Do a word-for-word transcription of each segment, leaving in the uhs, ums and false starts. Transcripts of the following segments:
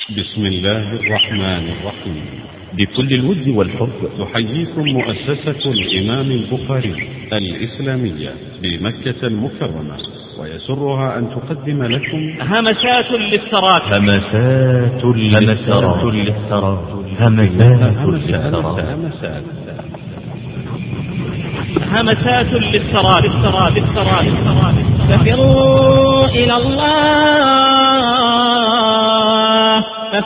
بسم الله الرحمن الرحيم. بكل الود والحب تحييكم مؤسسة الإمام البخاري الإسلامية بمكة المكرمة، ويسرها أن تقدم لكم همسات للثرات. همسات للثرات. همسات للثرات. همسات للثرات. للثرات. للثرات. للثرات. ففروا إلى الله،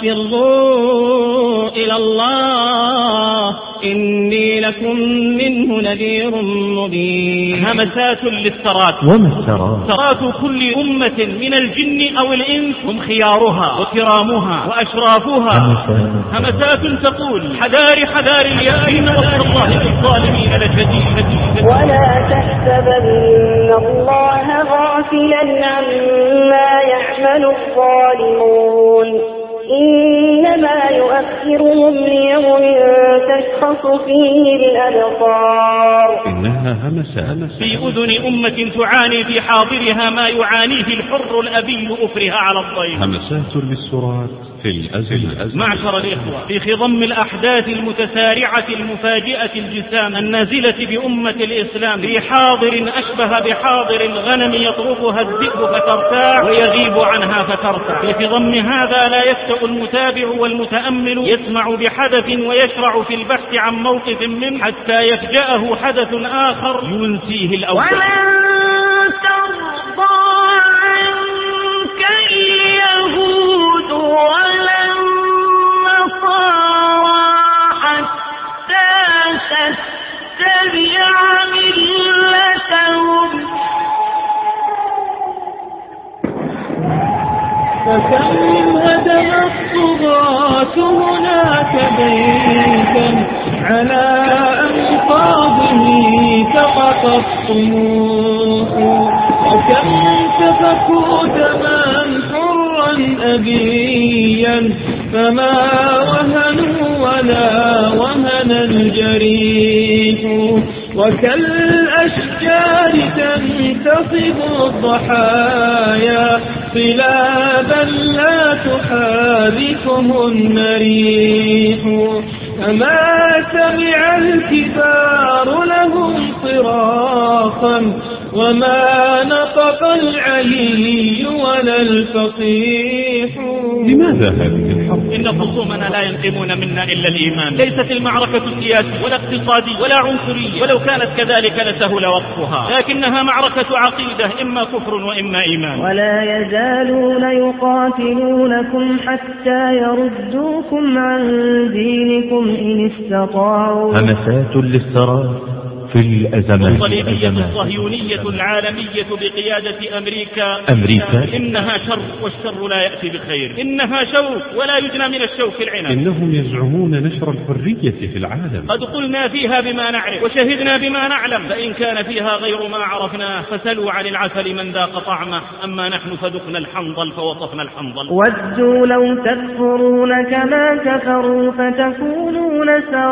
ففروا إلى الله إني لكم منه نذير مبين. همسات للثرات. وما الثرات؟ ثرات كل أمة من الجن أو الإنس هم خيارها وكرامها وأشرافها. همسات تقول: حذار حذار يا أين نصر الله للظالمين لشديد. ولا تحسبن الله غافلا عما يعمل الظالمون، إنما يؤخرهم ليوم تشخص فيه الأبصار. إنها همسات في أذن أمة تعاني في حاضرها ما يعانيه الحر الأبي أفرها على الضيف. همسات للسرات في الأزل. معشر الإخوة، في خضم الأحداث المتسارعة المفاجئة الجسام النازلة بأمة الإسلام في حاضر أشبه بحاضر الغنم يطرقها الذئب فترتاع ويغيب عنها فترتاع. في خضم هذا لا يفتأ المتابع والمتأمل يسمع بحدث ويشرع في البحث عن موقف منه حتى يفجأه حدث آخر ينسيه الأول. ومن ترضى عنك اليهود ولا النصارى حتى تتبع ملتهم. فكم هدم الطغاة هناك بيتا على أنقاضه سقط الطموح، وكم سفكوا دما حرا أبيا فما وهنوا ولا وهن الجريح، وكالأشجار تنتصب الضحايا صلابا لا تحاذكهن ريح، فما سمع الكبار لهم صراخا وما نطق العلي ولا الفقيح. لماذا هذه الحرب؟ إن خصومنا لا ينقمون منا إلا الإيمان. ليست المعركة سياسية ولا اقتصادية ولا عنصرية، ولو كانت كذلك لسهل وصفها، لكنها معركة عقيدة، إما كفر وإما إيمان. ولا يزالون يقاتلونكم حتى يردوكم عن دينكم إن استطاعوا. همسات للثرات في الأزمات. الصليبية الصهيونية العالمية بقيادة أمريكا أمريكا إنها شر، والشر لا يأتي بخير. إنها شوك ولا يجنى من الشوك العنب. إنهم يزعمون نشر الحرية في العالم. قد قلنا فيها بما نعرف وشهدنا بما نعلم، فإن كان فيها غير ما عرفناه فسلوا عن العسل من ذاق طعمه، أما نحن فذقنا الحنظل فوصفنا الحنظل. ودوا لو تكفرون كما كفروا فتكونون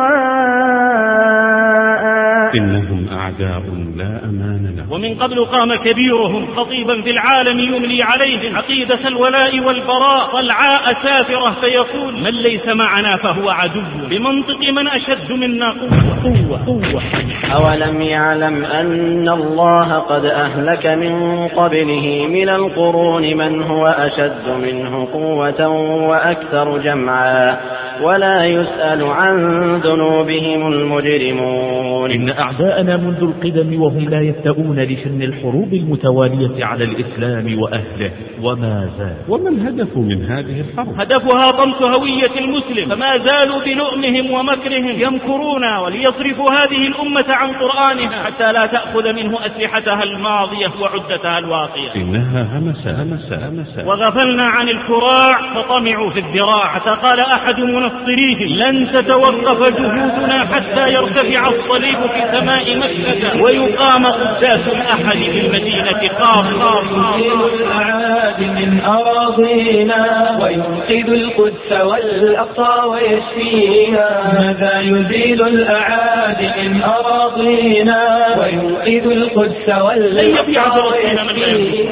سواء إنهم أعداء لا أمان لهم. ومن قبل قام كبيرهم خطيبا في العالم يملي عليهم عقيدة الولاء والبراء طلعاء سافرة فيقول: من ليس معنا فهو عدو، بمنطق من أشد منا قوة. قوة قوة. أولم يعلم أن الله قد أهلك من قبله من القرون من هو أشد منه قوة وأكثر جمعا ولا يسأل عن ذنوبهم المجرمون. إن أعداءنا منذ القدم وهم لا يفتؤون لشن الحروب المتوالية على الإسلام وأهله، وما زال. وما الهدف من هذه الحرب؟ هدفها طمس هوية المسلم، فما زالوا بلؤمهم ومكرهم يمكرون وليصرفوا هذه الأمة عن قرآنها حتى لا تأخذ منه أسلحتها الماضية وعدتها الواقية. إنها همسة همسة همسة. وغفلنا عن الكراع فطمعوا في الذراع، حتى قال أحد منصريهم: لن تتوقف جهودنا حتى يرتفع الصليب في سماء مكة ويقام قداس الأحد في المدينة قاف. يزيل الأعادي من أراضينا وينقذ القدس والأقصى ويشفيها. ماذا يزيل الأعادي من أراضينا وينقذ القدس والأقصى ويشفيها.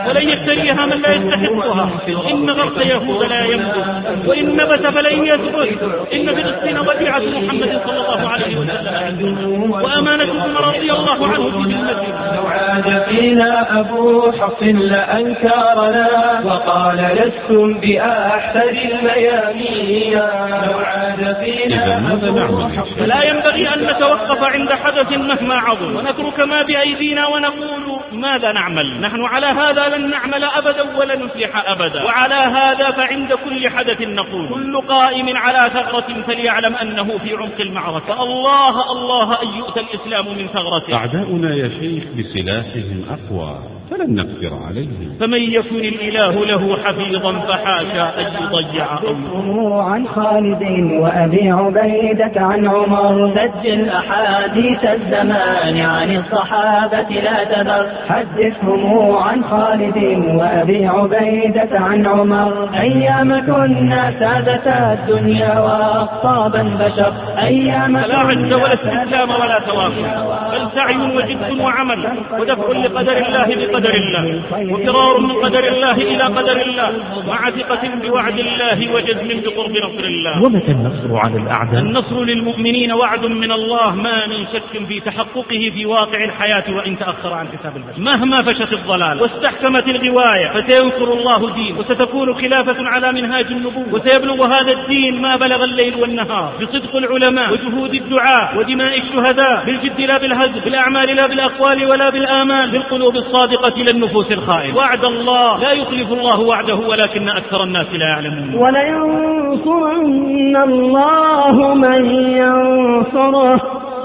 ولن يشتريها من لا يستحقها. إن غرس يهود لا ينبت، وإن نبت فلن يثبت. إن فلسطين وديعة محمد صلى الله عليه وسلم، وأمانة عمر رضي الله عنه في ذمته. لو عاد فينا أبو حفص لأنكرنا وقال لستم بأحسن الميامين. لو عاد فينا أبو حفص. لا ينبغي أن نتوقف عند حدث مهما عظم ونترك ما بأيدينا ونقول ماذا نعمل. نحن على هذا لن نعمل أبدا ولن نفلح أبدا. وعلى هذا فعند كل حدث نقول كل قائم على ثغرة فليعلم أنه في عمق المعركة. الله الله أن يؤتى الإسلام من ثغرته. أعداؤنا يا شيخ بسلاحهم أقوى فلن نقدر عليهم. فمن يكن الإله له حفيظا فحاشا أن يضيع أمره. عن خالد وأبي عبيدة عن عمر. سجل أحاديث الزمان عن الصحابة لا تذر. حدثهم عن خالد وأبي عبيدة عن عمر. أيام كنا سادة الدنيا وأقطابا بشر. أيام لا عز ولا استسلام ولا توافق، بل سعي وجد وعمل ودفع لقدر الله بقدر الله، وفرار من قدر الله إلى قدر الله، مع ثقة بوعد الله وجزم بقرب نصر الله. ومتى النصر على الأعداء؟ النصر للمؤمنين وعد من الله ما من شك في تحققه في واقع الحياة وإن تأخر عن حساب البشر. مهما فشت الضلال واستحكمت الغواية فسينصر الله دين، وستكون خلافة على منهاج النبوة، وسيبلغ هذا الدين ما بلغ الليل والنهار بصدق العلماء وجهود الدعاء ودماء الشهداء، بالجد لا بالهزل، بالأعمال لا بالأقوال ولا بالآمال، بالقلوب الصادقة لا النفوس الخائنة. وعد الله لا يخلف الله وعده ولكن أكثر الناس لا يعلمون. ولينصرن الله من ينصره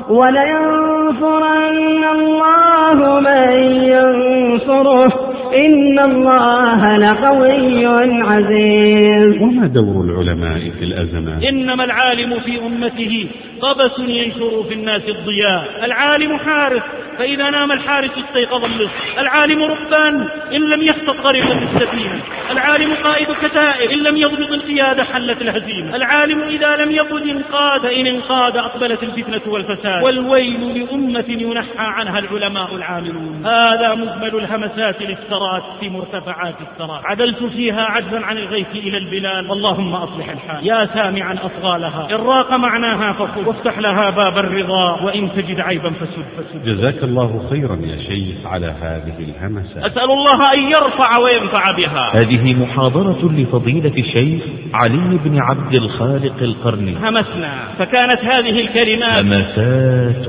ولينصرن الله من ينصره إن الله لقوي عزيز. وما دور العلماء في الأزمات؟ إنما العالم في أمته قبس ينشر في الناس الضياء. العالم حارس فإذا نام الحارس استيقظ اللص. العالم ربان إن لم يخطط غرقت السفينة. العالم قائد كتائب إن لم يضبط القيادة حلت الهزيمة. العالم إذا لم يقد انقاد، فإن انقاد أقبلت الفتنة والفساد. والويل لأمة ينحى عنها العلماء العاملون. هذا مجمل الهمسات للثرات في مرتفعات الثرات. عدلت فيها عجزا عن الغيث إلى البلاد، اللهم أصلح الحال. يا سامعا أصغالها إن راق معناها فخذ، وافتح لها باب الرضا وإن تجد عيبا فسد فسد. جزاك الله خيرا يا شيخ على هذه الهمسة. أسأل الله أن يرفع وينفع بها. هذه محاضرة لفضيلة الشيخ علي بن عبد الخالق القرني. همسنا فكانت هذه الكلمات همسات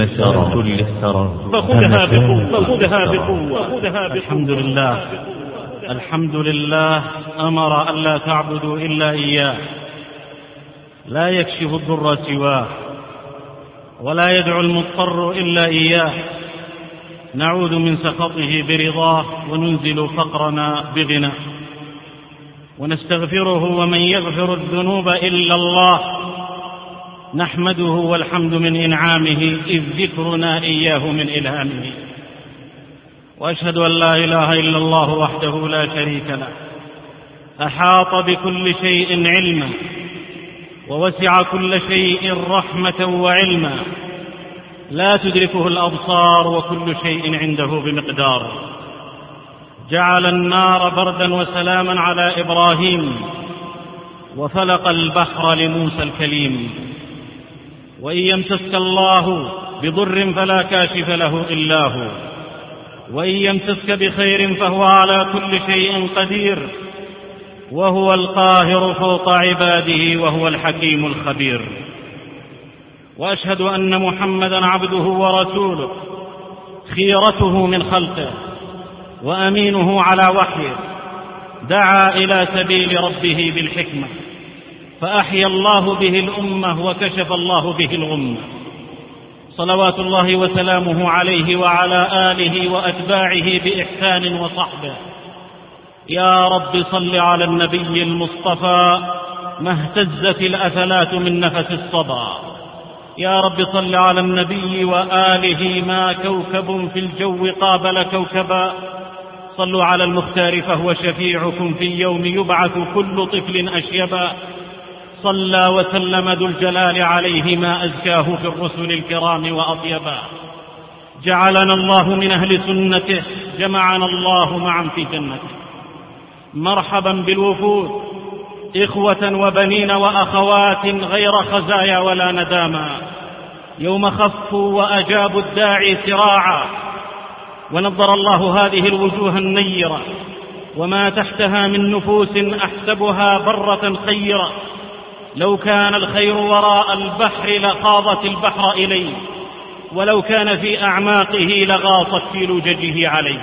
للثرى فخذها بقوة فخذها بقوة. الحمد لله الحمد لله أمر ألا تعبدوا إلا إياه، لا يكشف الضر سواه، ولا يدعو المضطر إلا إياه. نعوذ من سخطه برضاه وننزل فقرنا بغنى، ونستغفره ومن يغفر الذنوب إلا الله. نحمده والحمد من إنعامه إذ ذكرنا إياه من إلهامه. وأشهد أن لا إله إلا الله وحده لا شريك له، أحاط بكل شيء علما ووسع كل شيء رحمة وعلما، لا تدركه الأبصار وكل شيء عنده بمقدار. جعل النار بردا وسلاما على إبراهيم، وفلق البحر لموسى الكليم. وإن يمسسك الله بضر فلا كاشف له إلا هو، وإن يمسسك بخير فهو على كل شيء قدير، وهو القاهر فوق عباده وهو الحكيم الخبير. وأشهد أن محمدا عبده ورسوله، خيرته من خلقه وأمينه على وحيه، دعا إلى سبيل ربه بالحكمة فأحيا الله به الأمة وكشف الله به الغمة. صلوات الله وسلامه عليه وعلى آله وأتباعه بإحسان وصحبه. يا رب صل على النبي المصطفى ما اهتزت الأثلات من نفس الصبا. يا رب صل على النبي وآله ما كوكب في الجو قابل كوكبا. صلوا على المختار فهو شفيعكم في يوم يبعث كل طفل أشيبا. صلى وسلم ذو الجلال عليه ما أزكاه في الرسل الكرام وأطيبا. جعلنا الله من أهل سنته، جمعنا الله معا في جنته. مرحبا بالوفود، إخوة وبنين وأخوات غير خزايا ولا نداما، يوم خفوا وأجابوا الداعي سراعا. ونضر الله هذه الوجوه النيرة وما تحتها من نفوس أحسبها برة خيرة، لو كان الخير وراء البحر لخاضت البحر إليه، ولو كان في أعماقه لغاصت في لججه عليه.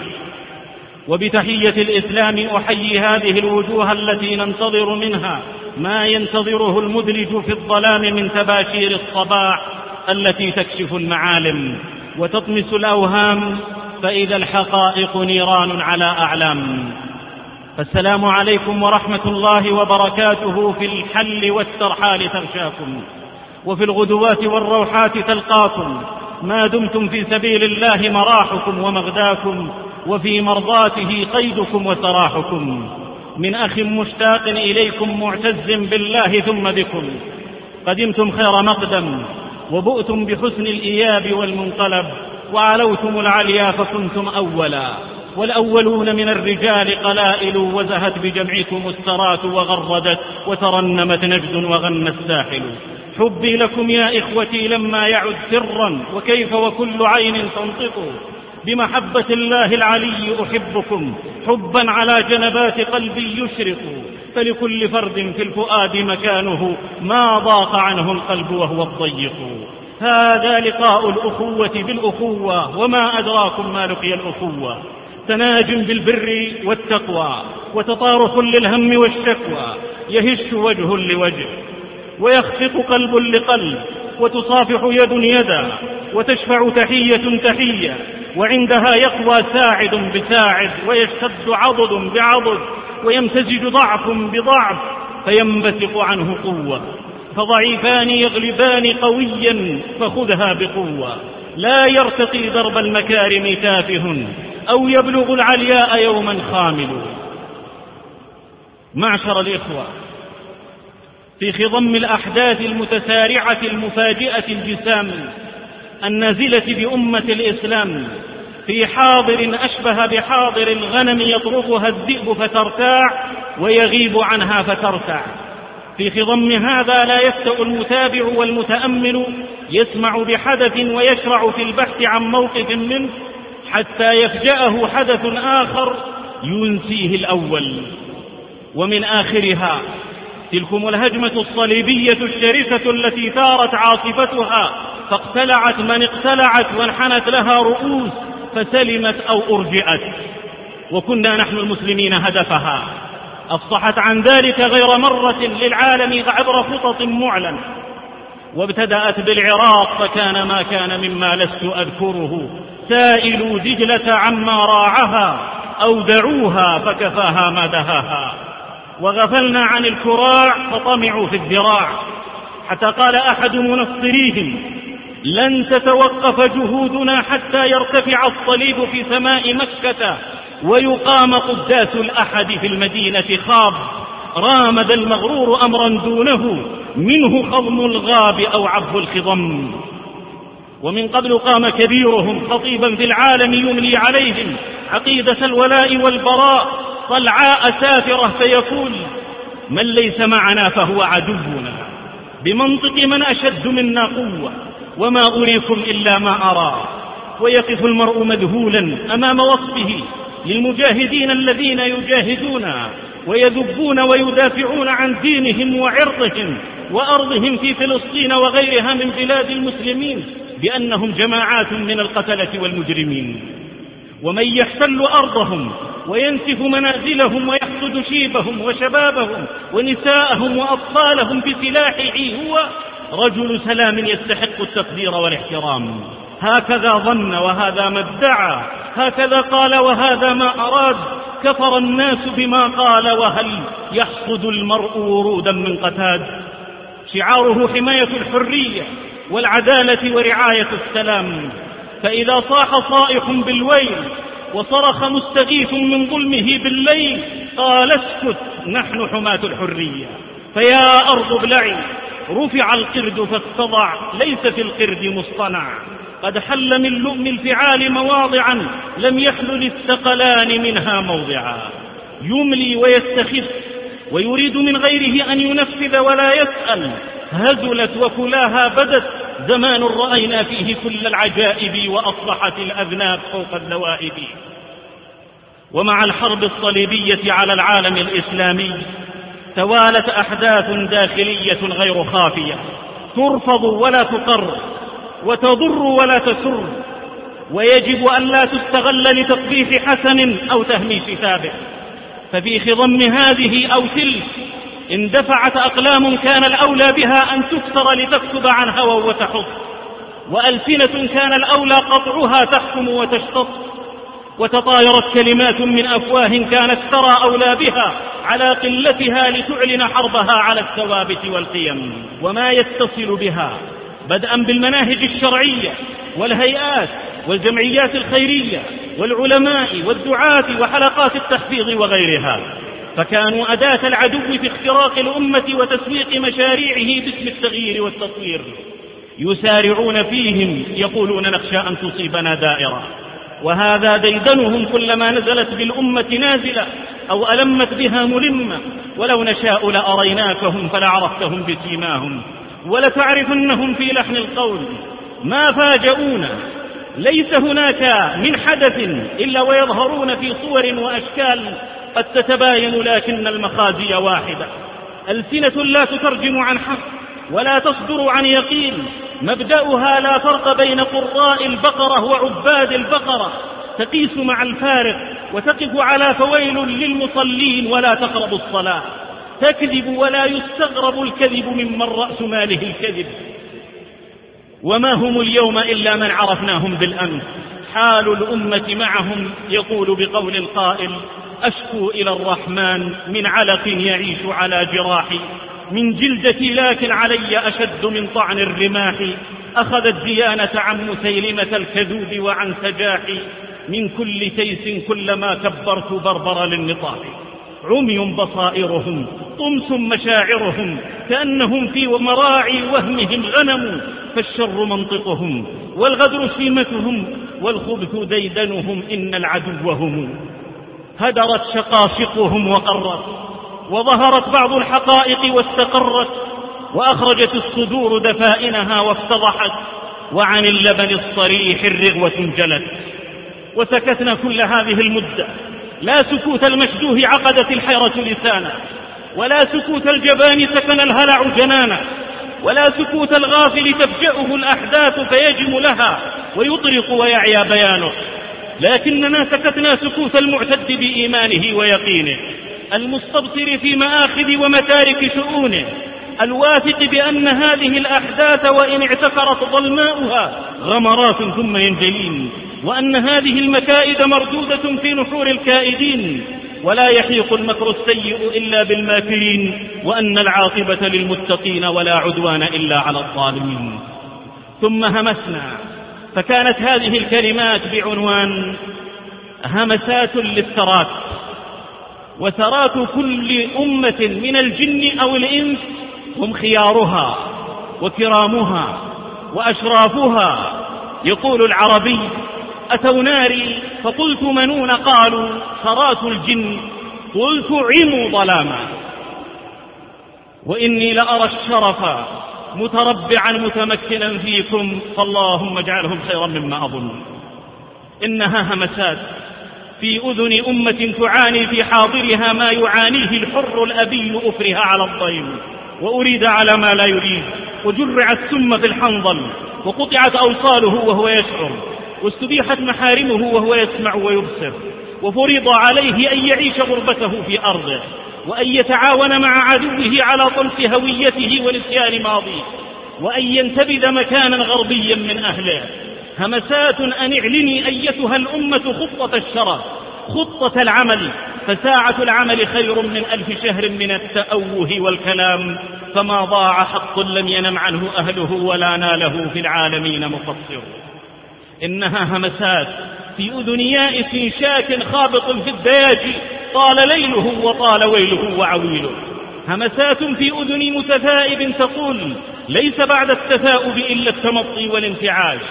وبتحية الإسلام أحيي هذه الوجوه التي ننتظر منها ما ينتظره المدلج في الظلام من تباشير الصباح التي تكشف المعالم وتطمس الأوهام، فإذا الحقائق نيران على أعلام. فالسلام عليكم ورحمة الله وبركاته في الحل والترحال تغشاكم، وفي الغدوات والروحات تلقاكم، ما دمتم في سبيل الله مراحكم ومغداكم، وفي مرضاته قيدكم وسراحكم. من أخ مشتاق إليكم معتز بالله ثم بكم، قدمتم خير مقدم وبؤتم بحسن الإياب والمنقلب، وعلوتم العليا فكنتم أولا، والأولون من الرجال قلائل، وزهت بجمعكم السرات وغردت وترنمت نجد وغنى الساحل. حبي لكم يا إخوتي لما يعد سرا، وكيف وكل عين تنطق، بمحبة الله العلي أحبكم حبا على جنبات قلبي يشرق، فلكل فرد في الفؤاد مكانه، ما ضاق عنه القلب وهو الضيق. هذا لقاء الأخوة بالأخوة، وما أدراكم ما لقي الأخوة، تناج بالبر والتقوى، وتطارخ للهم والشكوى، يهش وجه لوجه، ويخفق قلب لقلب، وتصافح يد يدا، وتشفع تحية تحية، وعندها يقوى ساعد بساعد، ويشتد عضد بعضد، ويمتزج ضعف بضعف، فينبثق عنه قوة. فضعيفان يغلبان قويا، فخذها بقوة. لا يرتقي درب المكارم تافه، أو يبلغ العلياء يوما خامل. معشر الإخوة، في خضم الأحداث المتسارعة المفاجئة الجسام النازلة بأمة الإسلام، في حاضر أشبه بحاضر الغنم يطرقها الذئب فترتاع ويغيب عنها فترتع، في خضم هذا لا يفتأ المتابع والمتأمل يسمع بحدث ويشرع في البحث عن موقف منه، حتى يفجأه حدث آخر ينسيه الأول. ومن آخرها تلكم الهجمة الصليبية الشرسة التي ثارت عاصفتها فاقتلعت من اقتلعت، وانحنت لها رؤوس فسلمت أو أرجئت، وكنا نحن المسلمين هدفها. أفصحت عن ذلك غير مرة للعالم عبر خطط معلن، وابتدأت بالعراق، فكان ما كان مما لست أذكره. سائلوا دجلة عما راعها، أو دعوها فكفاها ما دهاها. وغفلنا عن الكراع فطمعوا في الذراع، حتى قال أحد منصريهم: لن تتوقف جهودنا حتى يرتفع الصليب في سماء مكة ويقام قداس الأحد في المدينة خاب. رامد المغرور أمرا دونه، منه خضم الغاب أو عبه الخضم. ومن قبل قام كبيرهم خطيبا في العالم يملي عليهم عقيدة الولاء والبراء طلعاء سافرة، فيقول: من ليس معنا فهو عدونا، بمنطق من أشد منا قوة، وما أريكم إلا ما أرى. ويقف المرء مذهولا أمام وصفه للمجاهدين الذين يجاهدون ويذبون ويدافعون عن دينهم وعرضهم وأرضهم في فلسطين وغيرها من بلاد المسلمين، بأنهم جماعات من القتلة والمجرمين. ومن يحتل أرضهم وينسف منازلهم ويحصد شيبهم وشبابهم ونساءهم وأطفالهم بسلاحه هو رجل سلام يستحق التقدير والاحترام. هكذا ظن وهذا ما ادعى، هكذا قال وهذا ما أراد. كفر الناس بما قال، وهل يحصد المرء ورودا من قتاد؟ شعاره حماية الحرية والعدالة ورعاية السلام. فإذا صاح صائح بالويل وصرخ مستغيث من ظلمه بالليل، قال: اسكت، نحن حماة الحرية. فيا أرض ابلعي، رفع القرد فاستضع، ليس في القرد مصطنع. قد حل من لؤم الفعال مواضعا لم يخل للثقلان منها موضعا. يملي ويستخف ويريد من غيره أن ينفذ ولا يسأل. هزلت وكلاها بدت زمان رأينا فيه كل العجائب وأصبحت الأذناب فوق الذوائب. ومع الحرب الصليبية على العالم الإسلامي توالت أحداث داخلية غير خافية ترفض ولا تقر وتضر ولا تسر، ويجب أن لا تستغل لتقبيح حسن أو تهميش ثابت. ففي خضم هذه أو تلك اندفعت أقلام كان الأولى بها أن تكسر لتكتب عن هوى وتحط، وألسنة كان الأولى قطعها تحكم وتشتط، وتطايرت كلمات من أفواه كانت ترى أولى بها على قلتها لتعلن حربها على الثوابت والقيم وما يتصل بها، بدءا بالمناهج الشرعية والهيئات والجمعيات الخيرية والعلماء والدعاة وحلقات التحفيظ وغيرها، فكانوا أداة العدو في اختراق الأمة وتسويق مشاريعه باسم التغيير والتطوير. يسارعون فيهم يقولون نخشى أن تصيبنا دائرة، وهذا ديدنهم كلما نزلت بالأمة نازلة أو ألمت بها ملمة. ولو نشاء لأريناكهم فلعرفتهم بسيماهم ولتعرفنهم في لحن القول. ما فاجؤونا، ليس هناك من حدث إلا ويظهرون في صور وأشكال قد تتباين، لكن المخازي واحدة. ألسنة لا تترجم عن حق ولا تصدر عن يقين، مبدأها لا فرق بين قراء البقرة وعباد البقرة، تقيس مع الفارق وتقف على فويل للمصلين ولا تقرب الصلاة، تكذب ولا يستغرب الكذب ممن رأس ماله الكذب. وما هم اليوم إلا من عرفناهم بالأمس. حال الأمة معهم يقول بقول القائل: أشكو إلى الرحمن من علق يعيش على جراحي، من جلدتي لكن علي أشد من طعن الرماح، أخذت ديانة عن مسيلمة الكذوب وعن سجاحي، من كل تيس كلما كبرت بربر للنطاح. عمي بصائرهم طمس مشاعرهم، كأنهم في مراعي وهمهم غنم، فالشر منطقهم والغدر سيمتهم والخبث ديدنهم، إن العدو هم. هدرت شقاشقهم وقرت، وظهرت بعض الحقائق واستقرت، وأخرجت الصدور دفائنها وافتضحت، وعن اللبن الصريح الرغوة انجلت. وسكتنا كل هذه المدة، لا سكوت المشدوه عقدت الحيرة لسانا، ولا سكوت الجبان سكن الهلع جنانا، ولا سكوت الغافل تفجأه الأحداث فيجم لها ويطرق ويعيا بيانه، لكننا سكتنا سكوت المعتد بإيمانه ويقينه، المستبصر في مآخذ ومتارك شؤونه، الواثق بأن هذه الأحداث وإن اعتكرت ظلماؤها غمرات ثم ينجلين، وأن هذه المكائد مردودة في نحور الكائدين، ولا يحيق المكر السيء إلا بالماكرين، وأن العاقبة للمتقين ولا عدوان إلا على الظالمين. ثم همسنا، فكانت هذه الكلمات بعنوان همسات للثرات، وثرات كل أمة من الجن أو الإنس هم خيارها وكرامها وأشرافها. يقول العربي: أتوا ناري فقلت منون، قالوا ثرات الجن، قلت عموا ظلاما. وإني لأرى الشرف متربعا متمكنا فيكم، فاللهم اجعلهم خيرا مما أظن. إنها همسات في أذن أمة تعاني في حاضرها ما يعانيه الحر الأبي أفرها على الضيم، وأريد على ما لا يريد، وجرع السم في الحنظل، وقطعت أوصاله وهو يشعر، واستبيحت محارمه وهو يسمع ويبصر، وفرض عليه أن يعيش غربته في أرضه، وأن يتعاون مع عدوه على طمس هويته ونسيان ماضيه، وأن ينتبذ مكانا غربيا من أهله. همسات أن اعلني أيتها الأمة خطة الشرف، خطة العمل، فساعة العمل خير من ألف شهر من التأوه والكلام، فما ضاع حق لم ينم عنه أهله ولا ناله في العالمين مقصر. إنها همسات في أذن يائس شاك خابط في الدياج، طال ليله وطال ويله وعويله. همسات في أذن متثائب تقول: ليس بعد التثاؤب إلا التمطي والانتعاش.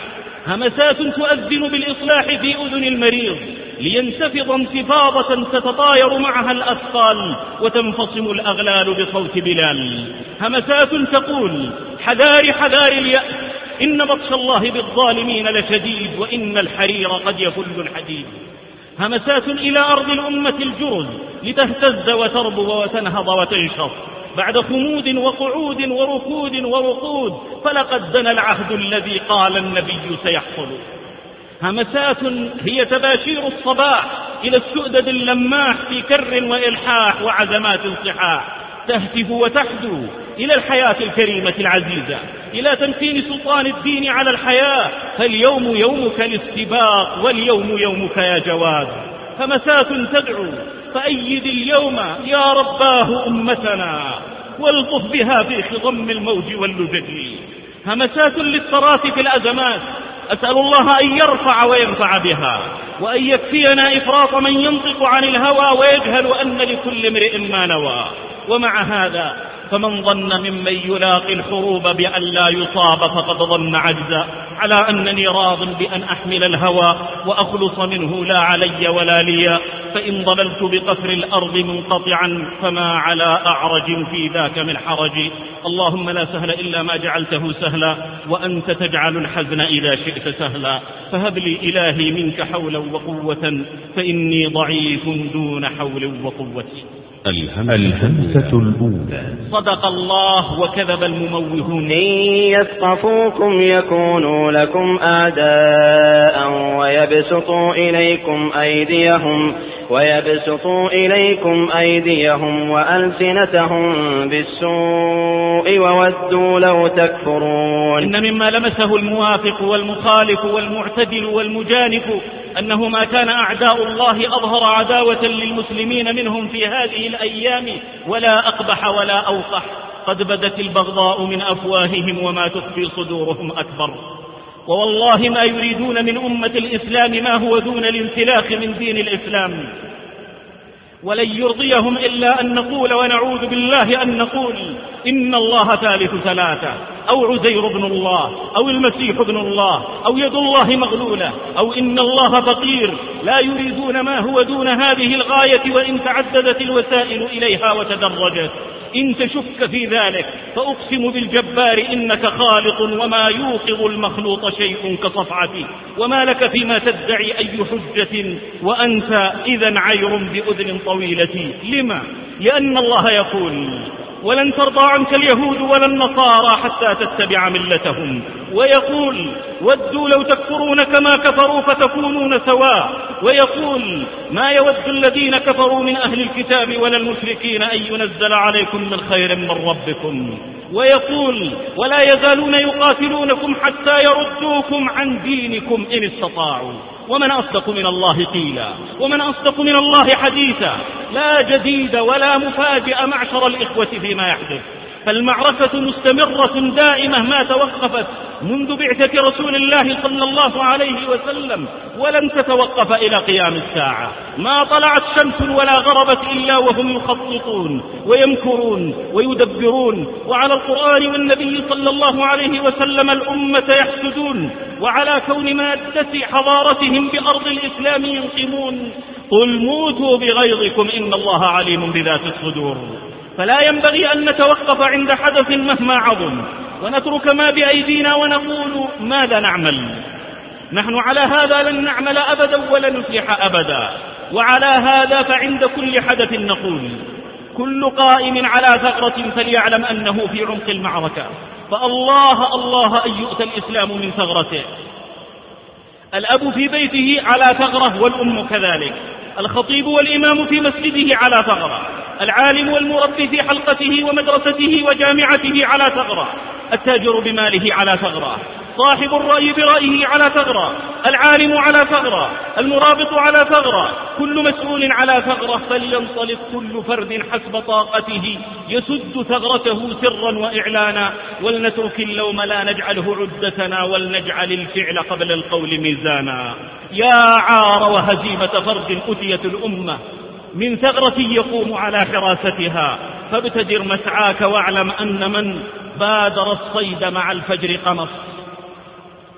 همسات تؤذن بالإصلاح في أذن المريض لينتفض انتفاضة تتطاير معها الأثقال وتنفصم الأغلال بصوت بلال. همسات تقول: حذار حذار اليأس، إن بطش الله بالظالمين لشديد، وإن الحرير قد يفل الحديد. همسات إلى أرض الأمة الجرز لتهتز وتربو وتنهض وتنشط بعد خمود وقعود وركود ورقود، فلقد دنا العهد الذي قال النبي سيحصل. همسات هي تباشير الصباح إلى السؤدد اللماح في كر وإلحاح وعزمات صحاح، تهتف وتحدو إلى الحياة الكريمة العزيزة، إلى تمكين سلطان الدين على الحياة، فاليوم يومك الاستباق واليوم يومك يا جواد. همسات تدعو: فأيد اليوم يا رباه أمتنا، والطف بها في خضم الموج واللجج. همسات للتراث في الأزمات، أسأل الله أن يرفع وينفع بها، وأن يكفينا إفراط من ينطق عن الهوى ويجهل أن لكل امرئ ما نوى. ومع هذا فمن ظن ممن يلاقي الحروب بأن لا يصاب فقد ظن عجزا، على أنني راض بأن أحمل الهوى وأخلص منه لا علي ولا لي، فإن ضللت بقفر الأرض منقطعا فما على أعرج في ذاك من حرج. اللهم لا سهل إلا ما جعلته سهلا، وأنت تجعل الحزن إذا شئت سهلا، فهب لي إلهي منك حولا وقوة، فإني ضعيف دون حول وقوة. الهمسة الأولى: صدق الله وكذب المموهون. إن يثقفوكم يكونوا لكم أعداء ويبسطوا إليكم أيديهم ويبسطوا إليكم أيديهم وألسنتهم بالسوء وودوا لو تكفرون. إن مما لمسه الموافق والمخالف والمعتدل والمجانف أنه ما كان أعداء الله أظهر عداوة للمسلمين منهم في هذه الأيام ولا أقبح ولا أوقح. قد بدت البغضاء من أفواههم وما تخفي صدورهم أكبر. ووالله ما يريدون من أمة الإسلام ما هو دون الانسلاخ من دين الإسلام، ولن يرضيهم إلا أن نقول ونعوذ بالله أن نقول إن الله ثالث ثلاثة، أو عزير بن الله، أو المسيح ابن الله، أو يد الله مغلولة، أو إن الله فقير. لا يريدون ما هو دون هذه الغاية وإن تعددت الوسائل إليها وتدرجت. إن تشك في ذلك فأقسم بالجبار إنك خالق، وما يوقظ المخلوط شيء كصفعته، وما لك فيما تدعي أي حجة وأنت إذا عير بأذن طويلة. لما؟ لأن الله يقول: ولن ترضى عنك اليهود ولا النصارى حتى تتبع ملتهم، ويقول: ودوا لو تكفرون كما كفروا فتكونون سواء، ويقول: ما يود الذين كفروا من أهل الكتاب ولا المشركين أن ينزل عليكم من خير من ربكم، ويقول: ولا يزالون يقاتلونكم حتى يردوكم عن دينكم إن استطاعوا. ومن أصدق من الله قيلا، ومن أصدق من الله حديثا. لا جديد ولا مفاجأ معشر الإخوة فيما يحدث، فالمعركة مستمرة دائمة ما توقفت منذ بعثة رسول الله صلى الله عليه وسلم، ولن تتوقف إلى قيام الساعة. ما طلعت شمس ولا غربت إلا وهم يخططون ويمكرون ويدبرون، وعلى القرآن والنبي صلى الله عليه وسلم الأمة يحسدون، وعلى كون مادة حضارتهم بأرض الإسلام ينقمون. قل موتوا بغيظكم إن الله عليم بذات الصدور. فلا ينبغي أن نتوقف عند حدث مهما عظم ونترك ما بأيدينا ونقول ماذا نعمل. نحن على هذا لن نعمل أبدا ولن نفلح أبدا. وعلى هذا فعند كل حدث نقول: كل قائم على ثغرة فليعلم أنه في عمق المعركة، فالله الله أن يؤتى الإسلام من ثغرته. الأب في بيته على ثغرة والأم كذلك، الخطيب والإمام في مسجده على ثغرة، العالم والمربي في حلقته ومدرسته وجامعته على ثغرة، التاجر بماله على ثغرة، صاحب الرأي برأيه على ثغرة، العالم على ثغرة، المرابط على ثغرة، كل مسؤول على ثغرة. فلينطلق كل فرد حسب طاقته يسد ثغرته سرا وإعلانا، ولنترك اللوم لا نجعله عدتنا، ولنجعل الفعل قبل القول ميزانا. يا عار وهزيمة فرد أتيت الأمة من ثغرة يقوم على حراستها، فابتدر مسعاك واعلم أن من بادر الصيد مع الفجر قمص.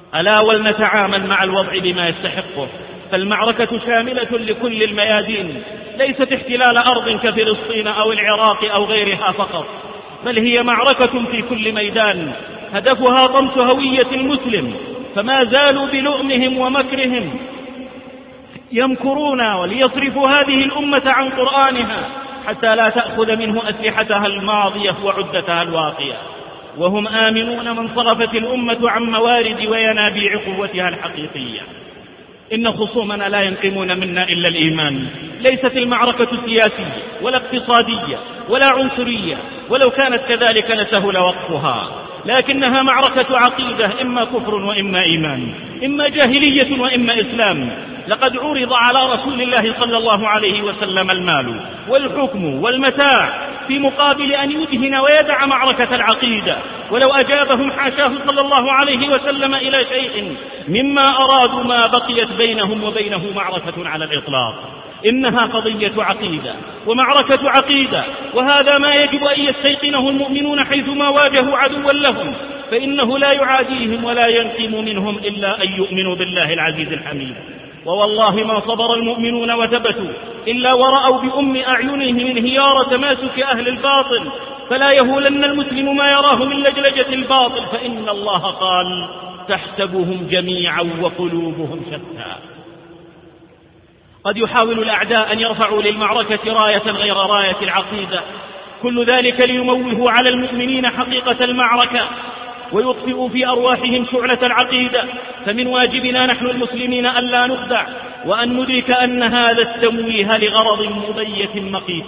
ألا ولنتعامل مع الوضع بما يستحقه، فالمعركة شاملة لكل الميادين، ليست احتلال أرض كفلسطين أو العراق أو غيرها فقط، بل هي معركة في كل ميدان هدفها طمس هوية المسلم، فما زالوا بلؤمهم ومكرهم يمكرون وليصرفوا هذه الأمة عن قرآنها حتى لا تأخذ منه أسلحتها الماضية وعدتها الواقية، وهم آمنون من صرفت الأمة عن موارد وينابيع قوتها الحقيقية. إن خصومنا لا ينقمون منا إلا الإيمان. ليست المعركة سياسية ولا اقتصادية ولا عنصرية، ولو كانت كذلك لسهل وقفها، لكنها معركة عقيدة، إما كفر وإما إيمان، إما جاهلية وإما إسلام. لقد عرض على رسول الله صلى الله عليه وسلم المال والحكم والمتاع في مقابل أن يدهن ويدع معركة العقيدة، ولو أجابهم حاشاه صلى الله عليه وسلم إلى شيء مما أرادوا ما بقيت بينهم وبينه معركة على الإطلاق. إنها قضية عقيدة ومعركة عقيدة، وهذا ما يجب أن يستيقنه المؤمنون حيثما واجهوا عدوا لهم، فإنه لا يعاديهم ولا ينقم منهم إلا أن يؤمنوا بالله العزيز الحميد. ووالله ما صبر المؤمنون وثبتوا إلا ورأوا بأم أعينهم انهيار تماسك أهل الباطل، فلا يهولن المسلم ما يراه من لجلجة الباطل، فإن الله قال تحسبهم جميعا وقلوبهم شتى. قد يحاول الأعداء أن يرفعوا للمعركة راية غير راية العقيدة، كل ذلك ليموهوا على المؤمنين حقيقة المعركة ويطفئوا في أرواحهم شعلة العقيدة. فمن واجبنا نحن المسلمين ألا نخدع، وأن ندرك أن هذا التمويه لغرض مبيت مقيت.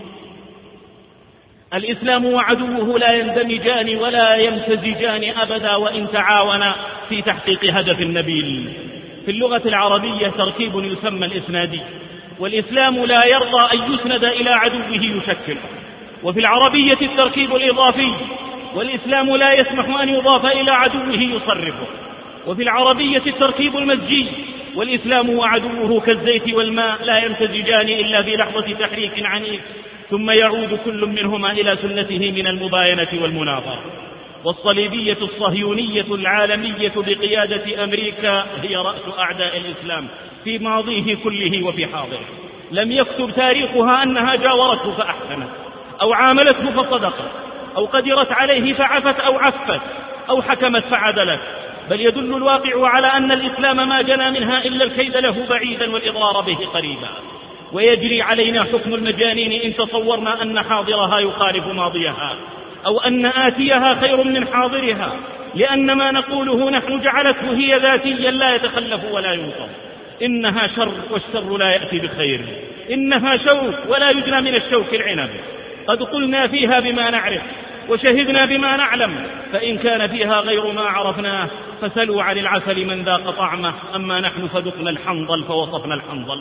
الإسلام وعدوه لا يندمجان ولا يمتزجان أبدا وإن تعاونا في تحقيق هدف نبيل. في اللغة العربية تركيب يسمى الإسنادي، والإسلام لا يرضى أن يسند إلى عدوه يشكله. وفي العربية التركيب الإضافي، والإسلام لا يسمح أن يضاف إلى عدوه يصرفه. وفي العربية التركيب المزجي، والإسلام وعدوه كالزيت والماء لا يمتزجان إلا في لحظة تحريك عنيف، ثم يعود كل منهما إلى سنته من المباينة والمناظرة. والصليبية الصهيونية العالمية بقيادة أمريكا هي رأس أعداء الإسلام في ماضيه كله وفي حاضره. لم يكتب تاريخها أنها جاورته فأحسنت، أو عاملته فصدقت، أو قدرت عليه فعفت أو عفت، أو حكمت فعدلت، بل يدل الواقع على أن الإسلام ما جنى منها إلا الكيد له بعيدا والإضرار به قريبا. ويجري علينا حكم المجانين إن تصورنا أن حاضرها يخالف ماضيها، أو أن آتيها خير من حاضرها، لأن ما نقوله نحن جعلته هي ذاتيا لا يتخلف ولا ينقض. إنها شر، والشر لا يأتي بخير. إنها شوك، ولا يجنى من الشوك العنب. قد قلنا فيها بما نعرف وشهدنا بما نعلم، فإن كان فيها غير ما عرفناه فسلوا عن العسل من ذاق طعمه، أما نحن فذقنا الحنظل فوصفنا الحنظل.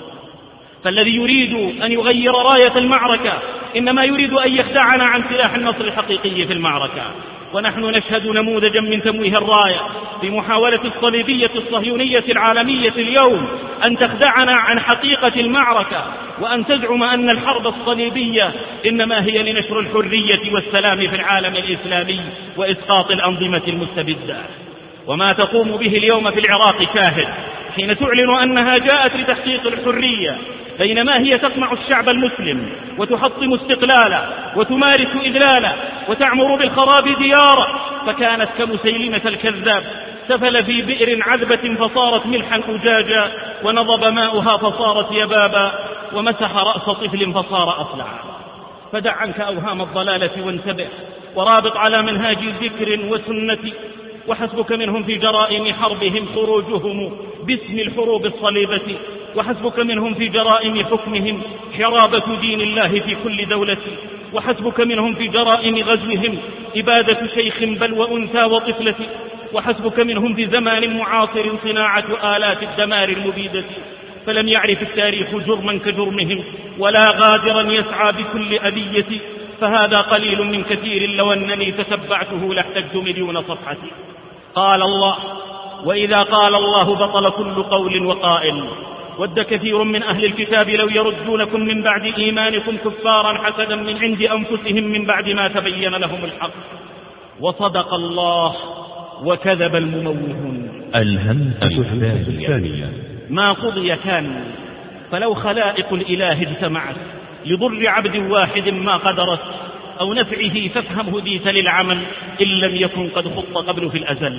فالذي يريد أن يغير راية المعركة إنما يريد أن يخدعنا عن سلاح النصر الحقيقي في المعركة. ونحن نشهد نموذجا من تمويه الراية في محاولة الصليبية الصهيونية العالمية اليوم أن تخدعنا عن حقيقة المعركة، وأن تزعم أن الحرب الصليبية إنما هي لنشر الحرية والسلام في العالم الإسلامي وإسقاط الأنظمة المستبدة. وما تقوم به اليوم في العراق شاهد، حين تعلن أنها جاءت لتحقيق الحرية، بينما هي تقمع الشعب المسلم وتحطم استقلاله وتمارس إذلاله وتعمر بالخراب دياره، فكانت كمسيلمة الكذاب، سفل في بئر عذبة فصارت ملحا أجاجا، ونضب ماؤها فصارت يبابا، ومسح رأس طفل فصار أصلعا. فدع عنك أوهام الضلالة وانتبه، ورابط على منهاج ذكر وسنة. وحسبك منهم في جرائم حربهم خروجهم باسم الحروب الصليبة، وحسبك منهم في جرائم حكمهم حرابة دين الله في كل دولة، وحسبك منهم في جرائم غزوهم إبادة شيخ بل وأنثى وطفلة، وحسبك منهم في زمان معاصر صناعة آلات الدمار المبيدة. فلم يعرف التاريخ جرما كجرمهم، ولا غادرا يسعى بكل أذية، فهذا قليل من كثير لو أنني تتبعته لاحتجت مليون صفحة. قال الله: وإذا قال الله بطل كل قول وقائل. ود كثير من أهل الكتاب لو يردونكم من بعد إيمانكم كفارا حسدا من عند أنفسهم من بعد ما تبين لهم الحق. وصدق الله وكذب المموهون. الهمسة الثانية. ما قضي كان، فلو خلائق الإله اجتمعت لضر عبد واحد ما قدرت، أو نفعه فافهم هديت للعمل إن لم يكن قد خط قبل في الأزل.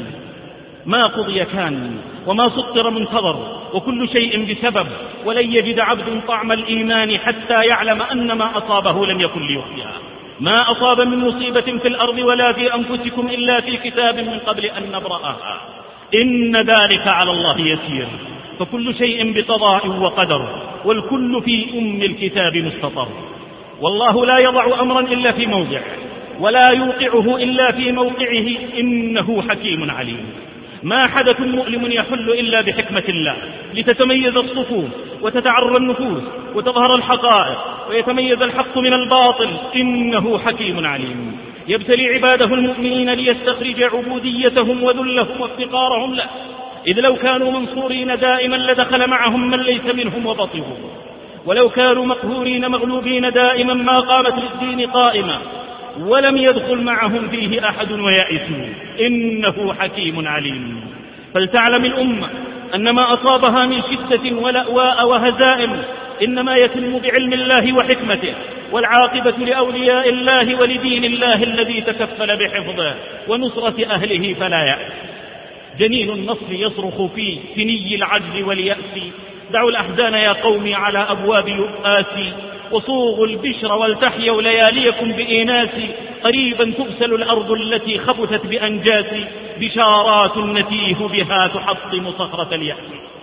ما قضي كان، وما سطر منتظر، وكل شيء بسبب، ولن يجد عبد طعم الإيمان حتى يعلم أن ما أصابه لم يكن ليخفيه. ما أصاب من مصيبة في الأرض ولا في أنفسكم إلا في كتاب من قبل أن نبرأها، إن ذلك على الله يسير. فكل شيء بقضاء وقدر، والكل في أم الكتاب مستطر. والله لا يضع أمرا إلا في موضعه، ولا يوقعه إلا في موقعه، إنه حكيم عليم. ما حدث مؤلم يحل إلا بحكمة الله، لتتميز الصفوف وتتعرى النفوس وتظهر الحقائق ويتميز الحق من الباطل، إنه حكيم عليم. يبتلي عباده المؤمنين ليستخرج عبوديتهم وذلهم وافتقارهم له، إذ لو كانوا منصورين دائما لدخل معهم من ليس منهم وبطلوا، ولو كانوا مقهورين مغلوبين دائما ما قامت للدين قائمة، ولم يدخل معهم فيه أحد ويأسوا، إنه حكيم عليم. فلتعلم الأمة أن ما أصابها من شدة ولأواء وهزائم إنما يتم بعلم الله وحكمته، والعاقبة لأولياء الله ولدين الله الذي تكفل بحفظه ونصرة أهله فلا يأس. جنين النصر يصرخ في سني العجز واليأس، دعوا الأحزان يا قومي على أبواب يؤاسي، وصوغوا البشر ولتحيوا لياليكم بإناسي، قريبا تغسل الأرض التي خبثت بأنجاسي، بشارات نتيه بها تحطم صخرة اليأس.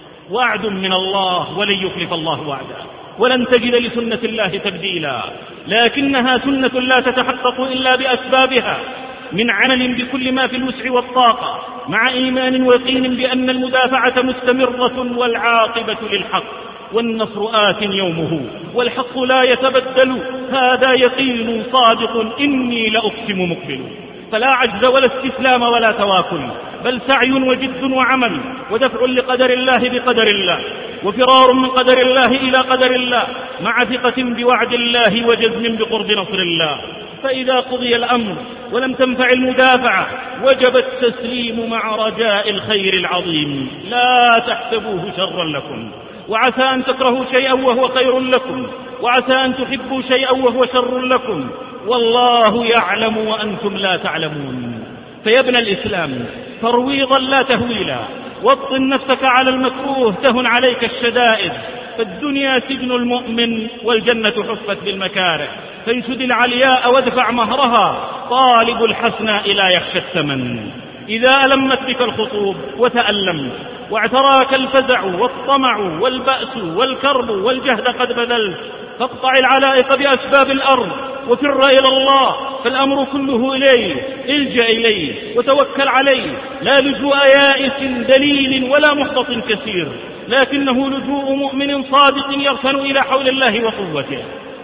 وعد من الله ولن يخلف الله وعده، ولن تجد لسنة الله تبديلا، لكنها سنة لا تتحقق إلا بأسبابها، من عمل بكل ما في الوسع والطاقة، مع إيمان ويقين بأن المدافعة مستمرة والعاقبة للحق، والنصر آت يومه والحق لا يتبدل، هذا يقين صادق إني لأقسم مقبل. فلا عجز ولا استسلام ولا تواكل، بل سعي وجد وعمل، ودفع لقدر الله بقدر الله، وفرار من قدر الله إلى قدر الله، مع ثقة بوعد الله وجزم بقرب نصر الله. فإذا قضي الأمر ولم تنفع المدافعة وجب التسليم مع رجاء الخير العظيم. لا تحسبوه شرا لكم، وعسى أن تكرهوا شيئا وهو خير لكم، وعسى أن تحبوا شيئا وهو شر لكم، والله يعلم وأنتم لا تعلمون. فيا ابن الإسلام ترويضا لا تهويلا، وطن نفسك على المكروه تهن عليك الشدائد، فالدنيا سجن المؤمن والجنة حفت بالمكاره، فانشد العلياء وادفع مهرها، طالب الحسناء لا يخشى الثمن. إذا ألمت بك الخطوب وتألمت، واعتراك الفزع والطمع والبأس والكرب والجهد قد بذلت، فاقطع العلائق بأسباب الأرض وفر إلى الله، فالأمر كله إليه، الجأ إليه وتوكل عليه، لا لجوء يائس دليل ولا محبط كثير، لكنه لجوء مؤمن صادق يركن إلى حول الله وقوته،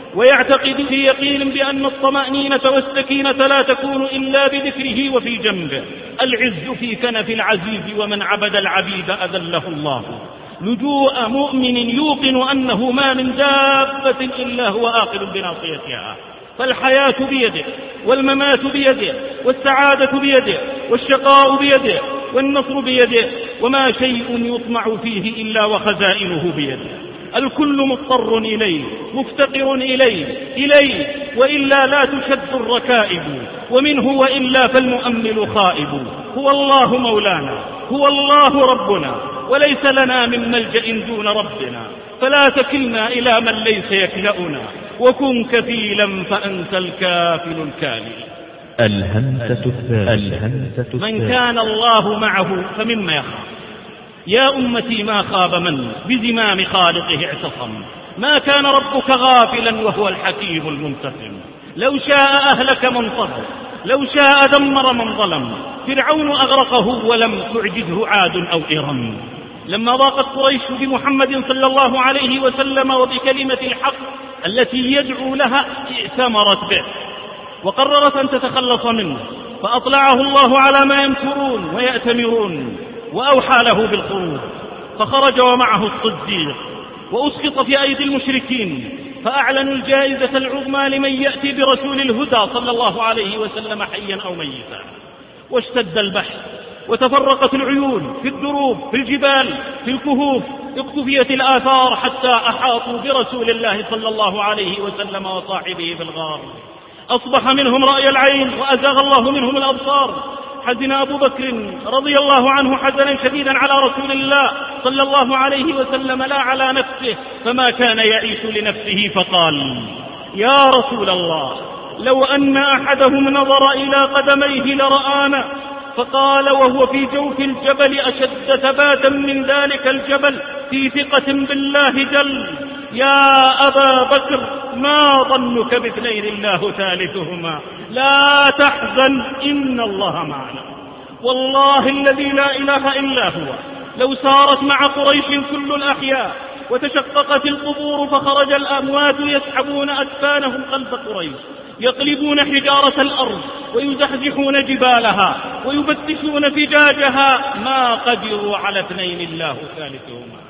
ويعتقد في يقين بأن الطمأنينة والسكينة لا تكون إلا بذكره وفي جنبه. العز في كنف العزيز، ومن عبد العبيد أذله الله. لجوء مؤمن يوقن أنه ما من دابة إلا هو آخذ بناصيتها، فالحياة بيده، والممات بيده، والسعادة بيده، والشقاء بيده، والنصر بيده، وما شيء يطمع فيه إلا وخزائنه بيده. الكل مضطر إليه، مفتقر إليه إليه وإلا لا تشد الركائب، ومنه وإلا فالمؤمل خائب. هو الله مولانا، هو الله ربنا، وليس لنا من ملجأ دون ربنا، فلا تكلنا إلى من ليس يكلأنا، وكن كفيلا فأنت الكافل الكالي. الهمسة الثالثة. من كان الله معه فمما يخاف. يا أمتي ما خاب من بزمام خالقه اعتصم، ما كان ربك غافلا وهو الحكيم المنتقم. لو شاء أهلك من طغى، لو شاء دمر من ظلم، فرعون أغرقه ولم تعجزه عاد أو إرم. لما ضاقت قريش بمحمد صلى الله عليه وسلم وبكلمة الحق التي يدعو لها، ائتمرت به وقررت أن تتخلص منه، فأطلعه الله على ما يمكرون ويأتمرون، وأوحى له بالخروج، فخرج ومعه الصديق، وأسقط في أيدي المشركين، فأعلنوا الجائزة العظمى لمن يأتي برسول الهدى صلى الله عليه وسلم حيا أو ميتا. واشتد البحث وتفرقت العيون في الدروب، في الجبال، في الكهوف، اقتفيت الآثار حتى أحاطوا برسول الله صلى الله عليه وسلم وصاحبه في الغار. أصبح منهم رأي العين وأزاغ الله منهم الأبصار. حزن أبو بكر رضي الله عنه حزنا شديدا على رسول الله صلى الله عليه وسلم لا على نفسه، فما كان يعيش لنفسه، فقال: يا رسول الله، لو أن أحدهم نظر إلى قدميه لرآنا. فقال وهو في جوف الجبل أشد ثباتا من ذلك الجبل في ثقة بالله جل: يا أبا بكر، ما ظنك باثنين الله ثالثهما، لا تحزن إن الله معنا. والله الذي لا إله إلا هو، لو سارت مع قريش كل الأحياء وتشققت القبور فخرج الأموات يسحبون أدفانهم خلف قريش، يقلبون حجارة الأرض ويزحزحون جبالها ويفتشون فجاجها، ما قدروا على اثنين الله ثالثهما.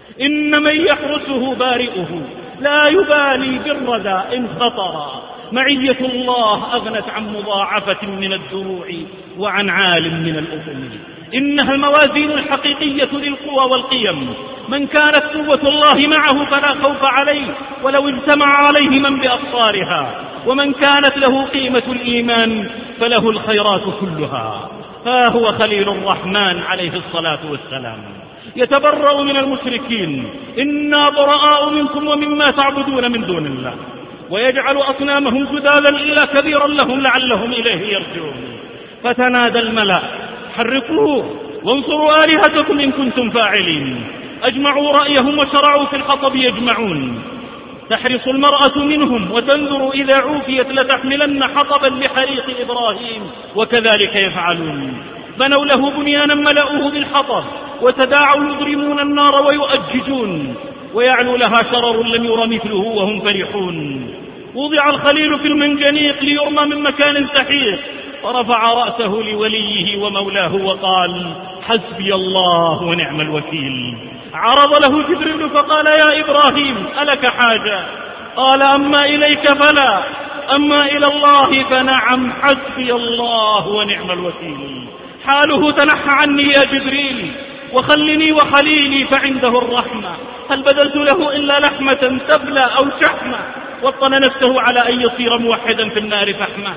إن من يحرسه بارئه، لا يبالي بالردى إن خطرا. معية الله أغنت عن مضاعفة من الدروع وعن عال من الأفل. إنها الموازين الحقيقية للقوى والقيم. من كانت قوة الله معه فلا خوف عليه ولو اجتمع عليه من بأبصارها، ومن كانت له قيمة الإيمان فله الخيرات كلها. ها هو خليل الرحمن عليه الصلاة والسلام يتبرأ من المشركين: إنا براء منكم ومما تعبدون من دون الله، ويجعل أصنامهم جدالا إلا كبيرا لهم لعلهم إليه يرجعون. فتنادى الملأ: حرقوه وانصروا آلهتكم إن كنتم فاعلين. أجمعوا رأيهم وشرعوا في الحطب يجمعون. تحرص المرأة منهم وتنظر إذا عوفيت لتحملن حطبا لحريق إبراهيم، وكذلك يفعلون. بنوا له بنيانا ملأوه بالحطب، وتداعوا يضرمون النار ويؤججون، ويعلو لها شرر لم ير مثله وهم فرحون. وضع الخليل في المنجنيق ليرمى من مكان سحيق، ورفع رأسه لوليه ومولاه وقال: حسبي الله ونعم الوكيل. عرض له جبريل فقال: يا إبراهيم، ألك حاجة؟ قال: أما إليك فلا، أما إلى الله فنعم، حسبي الله ونعم الوكيل. حاله: تنحى عني يا جبريل، وخلني وخليلي فعنده الرحمة. هل بذلت له إلا لحمة تبلى أو شحمة؟ وطن نفسه على أن يصير موحدا في النار فحمة،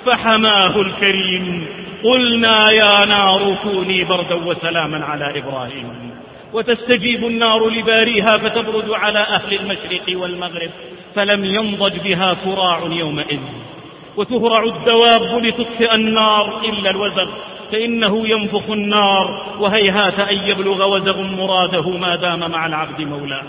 فحماه الكريم. قلنا يا نار كوني بردا وسلاما على إبراهيم. وتستجيب النار لباريها فتبرد على أهل المشرق والمغرب، فلم ينضج بها كراع يومئذ. وتهرع الدواب لتطفئ النار إلا الوزغ، فإنه ينفخ النار، وهيهات أن يبلغ وزغ مراده ما دام مع العبد مولاه.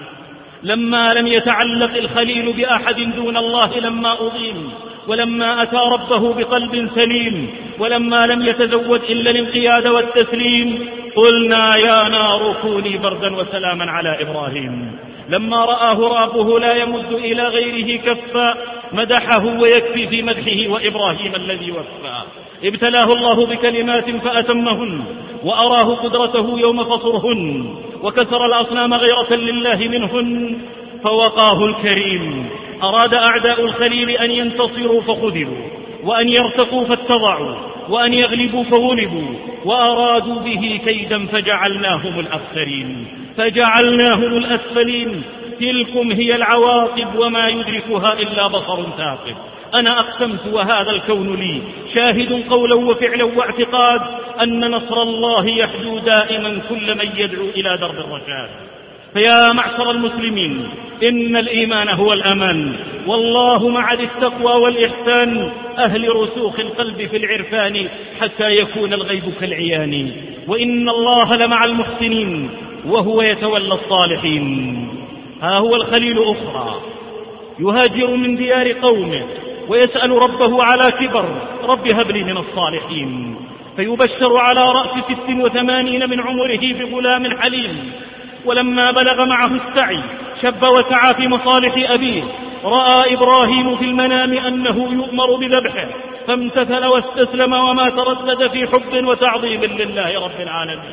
لما لم يتعلق الخليل بأحد دون الله لما أضيم، ولما أتى ربه بقلب سليم، ولما لم يتزود إلا الانقياد والتسليم، قلنا يا نار كوني بردا وسلاما على إبراهيم. لما رآه ربه لا يمد إلى غيره كفا، مدحه ويكفي في مدحه وإبراهيم الذي وفى. ابتلاه الله بكلمات فأتمهن، وأراه قدرته يوم فصرهن، وكسر الأصنام غيرة لله منهن، فوقاه الكريم. أراد أعداء الخليل أن ينتصروا فخذلوا، وأن يرتقوا فاتضعوا، وأن يغلبوا فغلبوا، وأرادوا به كيدا فجعلناهم الأخسرين، فجعلناهم الأسفلين. تلكم هي العواقب وما يدركها إلا بصر ثاقب. أنا أقسمت وهذا الكون لي شاهد قولا وفعلا واعتقاد أن نصر الله يحدو دائما كل من يدعو إلى درب الرشاد. فيا معشر المسلمين، إن الإيمان هو الأمان، والله مع ذي التقوى والإحسان، أهل رسوخ القلب في العرفان حتى يكون الغيب كالعيان. وإن الله لمع المحسنين وهو يتولى الصالحين. ها هو الخليل أخرى يهاجر من ديار قومه ويسأل ربه على كبر: رب هب لي من الصالحين. فيبشر على رأس ست وثمانين من عمره بغلام حليم. ولما بلغ معه السعي شب وسعى في مصالح أبيه، رأى إبراهيم في المنام أنه يؤمر بذبحه، فامتثل واستسلم وما تردد في حب وتعظيم لله رب العالمين.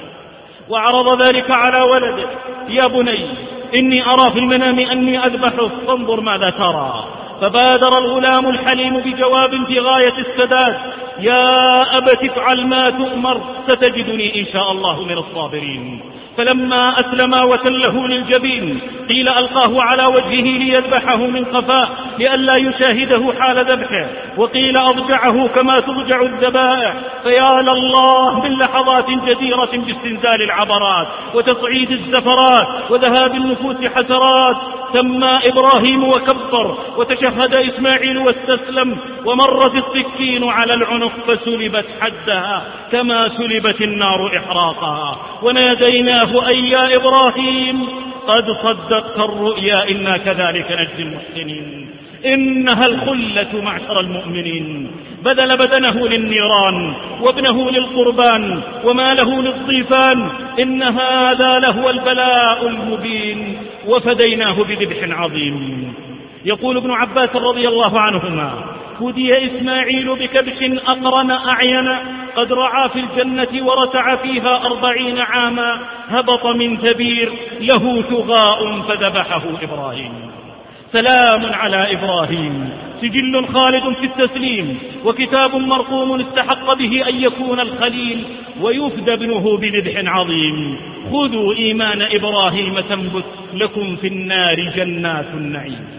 وعرض ذلك على ولده: يا بني، إني أرى في المنام أني أذبحه، فانظر ماذا ترى. فبادر الغلام الحليم بجواب في غاية السداد: يا أبت افعل ما تؤمر ستجدني إن شاء الله من الصابرين. فلما أسلما وتله للجبين قيل ألقاه على وجهه ليذبحه من قفاه لئلا يشاهده حال ذبحه، وقيل أضجعه كما تضجع الذبائح. فيا لله من لحظات جديرة باستنزال العبرات وتصعيد الزفرات وذهاب النفوس حسرات. سمى إبراهيم وكبر وتشهد إسماعيل واستسلم، ومرت السكين على العنق فسلبت حدها كما سلبت النار إحراقها. وناديناه أي يا إبراهيم قد صدقت الرؤيا إنا كذلك نجزي المحسنين. إنها الخلة معشر المؤمنين، بذل بدنه للنيران وابنه للقربان وماله للضيفان، إن هذا لهو البلاء المبين وفديناه بذبح عظيم. يقول ابن عباس رضي الله عنهما: فدي إسماعيل بكبش أقرن أعين قد رعى في الجنة ورتع فيها أربعين عاما، هبط من ثبير له ثغاء فذبحه إبراهيم. سلام على إبراهيم، سجل خالد في التسليم، وكتاب مرقوم استحق به أن يكون الخليل، ويفدى ابنه بذبح عظيم. خذوا إيمان إبراهيم تنبت لكم في النار جنات النعيم.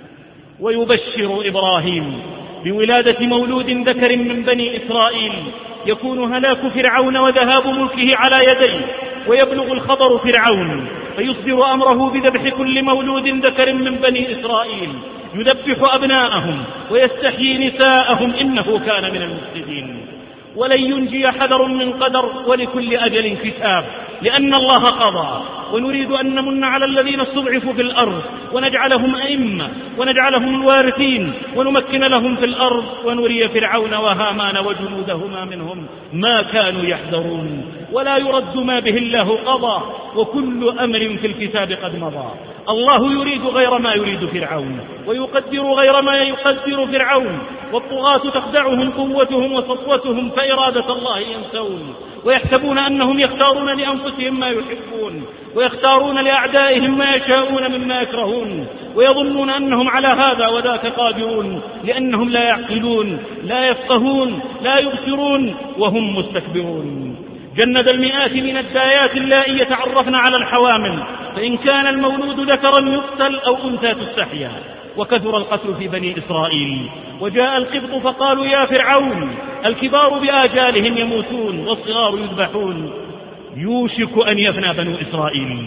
ويبشر إبراهيم بولادة مولود ذكر من بني إسرائيل يكون هلاك فرعون وذهاب ملكه على يديه، ويبلغ الخبر فرعون فيصدر أمره بذبح كل مولود ذكر من بني إسرائيل، يذبح أبناءهم ويستحيي نساءهم إنه كان من المفسدين. ولن ينجي حذر من قدر، ولكل أجل كتاب، لأن الله قضى. ونريد أن نمن على الذين استضعفوا في الأرض ونجعلهم أئمة ونجعلهم الوارثين ونمكن لهم في الأرض، ونري فرعون وهامان وجنودهما منهم ما كانوا يحذرون. ولا يرد ما به الله قضى، وكل أمر في الكتاب قد مضى. الله يريد غير ما يريد فرعون، ويقدر غير ما يقدر فرعون، والطغاة تخدعهم قوتهم وسطوتهم فإرادة الله ينسون، ويحسبون أنهم يختارون لأنفسهم ما يحبون، ويختارون لأعدائهم ما يشاءون مما يكرهون، ويظنون أنهم على هذا وذاك قادرون، لأنهم لا يعقلون لا يفقهون لا يبصرون وهم مستكبرون. جند المئات من الدايات اللائي يتعرفن على الحوامل، فإن كان المولود ذكرا يقتل أو أنثى تستحيا. وكثر القتل في بني إسرائيل، وجاء القبط فقالوا يا فرعون الكبار بآجالهم يموتون والصغار يذبحون، يوشك أن يفنى بنو إسرائيل.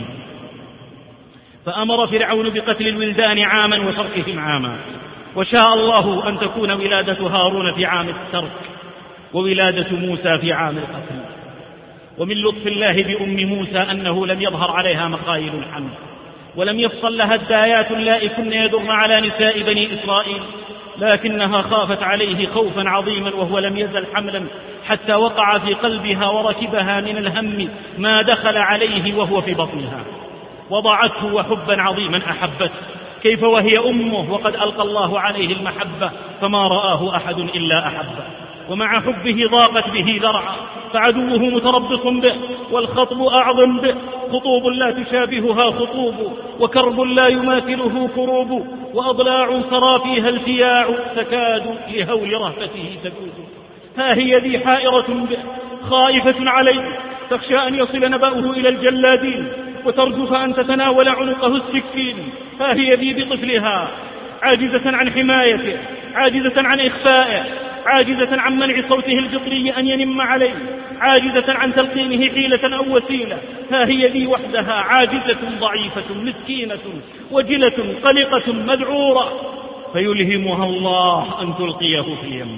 فأمر فرعون بقتل الولدان عاما وتركهم عاما، وشاء الله أن تكون ولادة هارون في عام الترك وولادة موسى في عام القتل. ومن لطف الله بأم موسى أنه لم يظهر عليها مخايل الحمل، ولم يفصل لها الدايات اللائي كن يدرن على نساء بني إسرائيل، لكنها خافت عليه خوفا عظيما وهو لم يزل حملا، حتى وقع في قلبها وركبها من الهم ما دخل عليه وهو في بطنها. وضعته وحبا عظيما أحبته، كيف وهي أمه وقد ألقى الله عليه المحبة فما رآه أحد إلا أحبه. ومع حبه ضاقت به ذرعا، فعدوه متربص به، والخطب أعظم به، خطوب لا تشابهها خطوب، وكرب لا يماثله كروب، وأضلاع سرى فيها الفياع، تكاد لهول رهبته تجوز. ها هي ذي حائرة به، خائفة عليه، تخشى أن يصل نبأه إلى الجلادين، وترجف أن تتناول عنقه السكين. ها هي ذي بطفلها، عاجزة عن حمايته، عاجزة عن إخفائه، عاجزة عن منع صوته الفطري أن ينم عليه، عاجزة عن تلقينه حيلة أو وسيلة. ها هي ذي وحدها، عاجزة ضعيفة مسكينة وجلة قلقة مذعورة، فيلهمها الله أن تلقيه في اليم.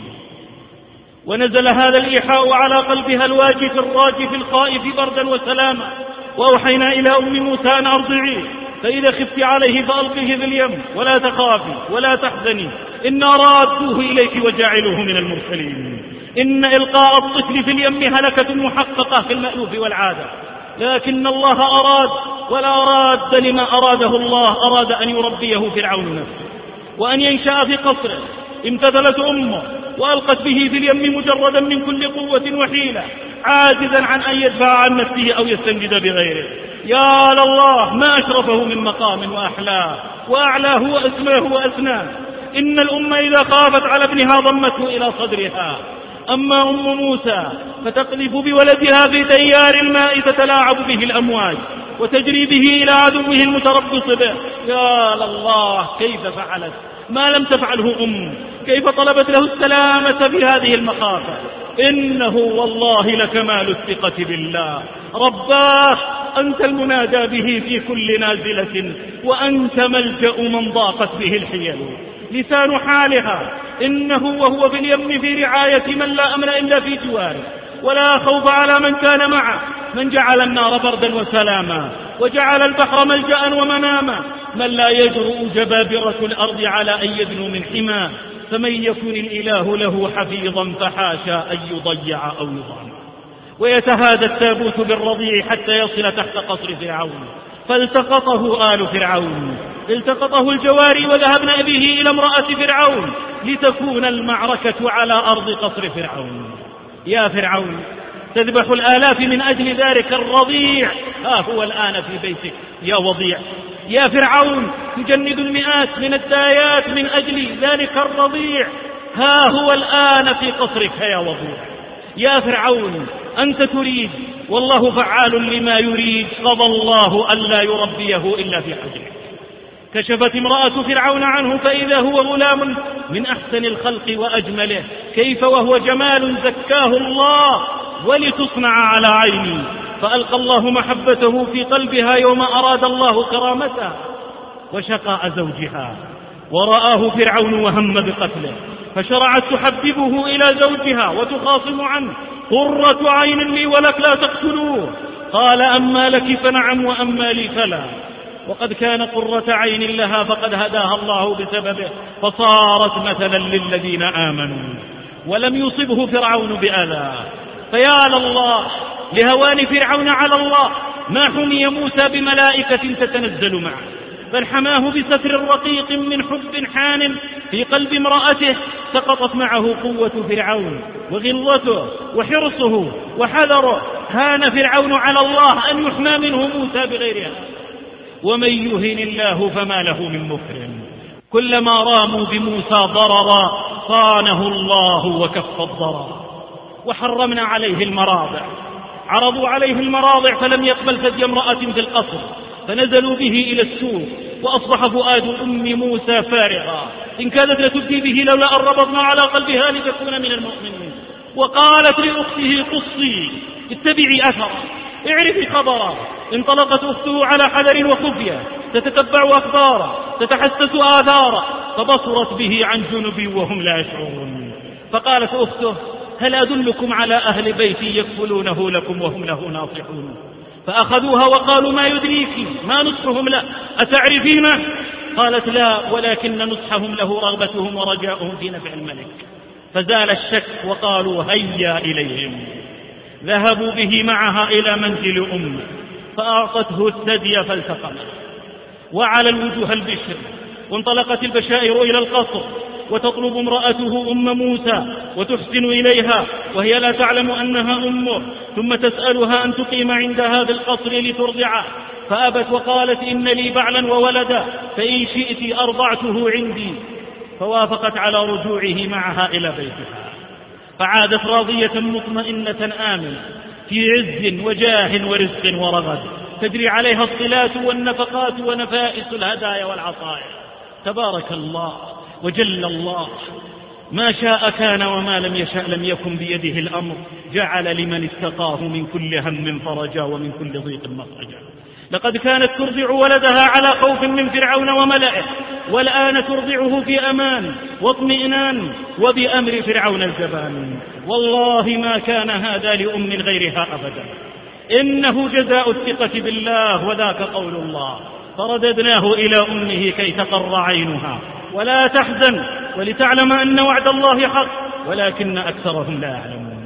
ونزل هذا الإيحاء على قلبها الواجف الراجف الخائف بردا وسلاما. وأوحينا إلى أم موسى أن أرضعيه، فإذا خفت عليه فألقيه في اليم ولا تخافي ولا تحزني، إنا رادوه إليك وجاعلوه من المرسلين. إن إلقاء الطفل في اليم هلكة محققة في المألوف والعادة، لكن الله أراد، ولا أراد لما أراده الله، أراد أن يربيه فرعون نفسه وأن ينشأ في قصره. امتثلت أمه وألقت به في اليم مجردا من كل قوة وحيلة، عاجزا عن أن يدفع عن نفسه أو يستنجد بغيره. يا لله ما أشرفه من مقام وأحلاه وأعلاه وأسماه وأسناه. إن الأمة إذا خافت على ابنها ضمته إلى صدرها. أما أم موسى فتقذف بولدها في تيار الماء تتلاعب به الأمواج وتجري به إلى عدوه المتربص به. يا لله كيف فعلت ما لم تفعله أم، كيف طلبت له السلامة في هذه المخافة. إنه والله لكمال الثقة بالله. رباه أنت المنادى به في كل نازلة، وأنت ملجأ من ضاقت به الحيل. لسان حالها إنه وهو في اليم في رعاية من لا أمن إلا في جواره، ولا خوف على من كان معه، من جعل النار بردا وسلاما وجعل البحر ملجأ ومناما، من لا يجرؤ جبابرة الأرض على أن يدنو من حماه، فمن يكن الإله له حفيظا فحاشا أن يضيع أو يضام. ويتهادى التابوت بالرضيع حتى يصل تحت قصر فرعون، فالتقطه آل فرعون، التقطه الجواري وذهبن به إلى امرأة فرعون لتكون المعركة على أرض قصر فرعون. يا فرعون تذبح الآلاف من أجل ذلك الرضيع، ها هو الآن في بيتك يا وضيع. يا فرعون تجند المئات من الدايات من أجل ذلك الرضيع، ها هو الآن في قصرك يا وضيع. يا فرعون أنت تريد والله فعال لما يريد، قضى الله ألا يربيه إلا في حجره. كشفت امرأة فرعون عنه فإذا هو غلام من أحسن الخلق وأجمله، كيف وهو جمال زكاه الله ولتصنع على عيني. فألقى الله محبته في قلبها يوم أراد الله كرامتها وشقاء زوجها، ورآه فرعون وهم بقتله، فشرعت تحببه إلى زوجها وتخاصم عنه. قرة عين لي ولك لا تقتلوه. قال أما لك فنعم وأما لي فلا. وقد كان قرة عين لها فقد هداها الله بسببه، فصارت مثلا للذين آمنوا ولم يصبه فرعون بأذى. فيا لله لهوان فرعون على الله ما حمي موسى بملائكة تتنزل معه، بل حماه بستر رقيق من حب حان في قلب امرأته. سقطت معه قوة فرعون وغلظته وحرصه وحذره. هان فرعون على الله أن يحمى منه موسى بغيرها. ومن يهن الله فما له من مكرم. كلما راموا بموسى ضررا صانه الله وكف الضرر. وحرمنا عليه المراضع، عرضوا عليه المراضع فلم يقبل ثدي امرأة في القصر، فنزلوا به إلى السوق، وأصبح فؤاد أم موسى فارغا، إن كادت لتبدي به لولا أن ربطنا على قلبها لتكون من المؤمنين. وقالت لأخته قصي اتبعي أثره اعرفي خبره. انطلقت أخته على حذر وخفية تتتبع أخباره تتحسس آثاره، فبصرت به عن جنب وهم لا يشعرون. فقالت أخته هل أدلكم على أهل بيت يكفلونه لكم وهم له ناصحون. فأخذوها وقالوا ما يدريك ما نصحهم له أتعرفينه؟ قالت لا، ولكن نصحهم له رغبتهم ورجاؤهم في نفع الملك. فزال الشك وقالوا هيا إليهم. ذهبوا به معها إلى منزل أمه، فأعطته الثدي فالتقمه، وعلى الوجوه البشر. وانطلقت البشائر إلى القصر وتطلب امرأته أم موسى وتحسن إليها وهي لا تعلم أنها أمه، ثم تسألها أن تقيم عندها في القصر لترضعه، فأبت وقالت إن لي بعلا وولدا فإن شئت أرضعته عندي. فوافقت على رجوعه معها إلى بيتها، فعادت راضية مطمئنة آمنة في عز وجاه ورزق ورغد، تجري عليها الصلات والنفقات ونفائس الهدايا والعطايا. تبارك الله وجل الله، ما شاء كان وما لم يشاء لم يكن بيده الأمر. جعل لمن اتقاه من كل هم فرجا ومن كل ضيق مخرجا. لقد كانت ترضع ولدها على خوف من فرعون وملئه، والآن ترضعه في أمان واطمئنان وبأمر فرعون الجبان. والله ما كان هذا لأم غيرها أبدا، إنه جزاء الثقة بالله، وذاك قول الله فرددناه إلى أمه كي تقر عينها ولا تحزن ولتعلم أن وعد الله حق ولكن أكثرهم لا يعلمون.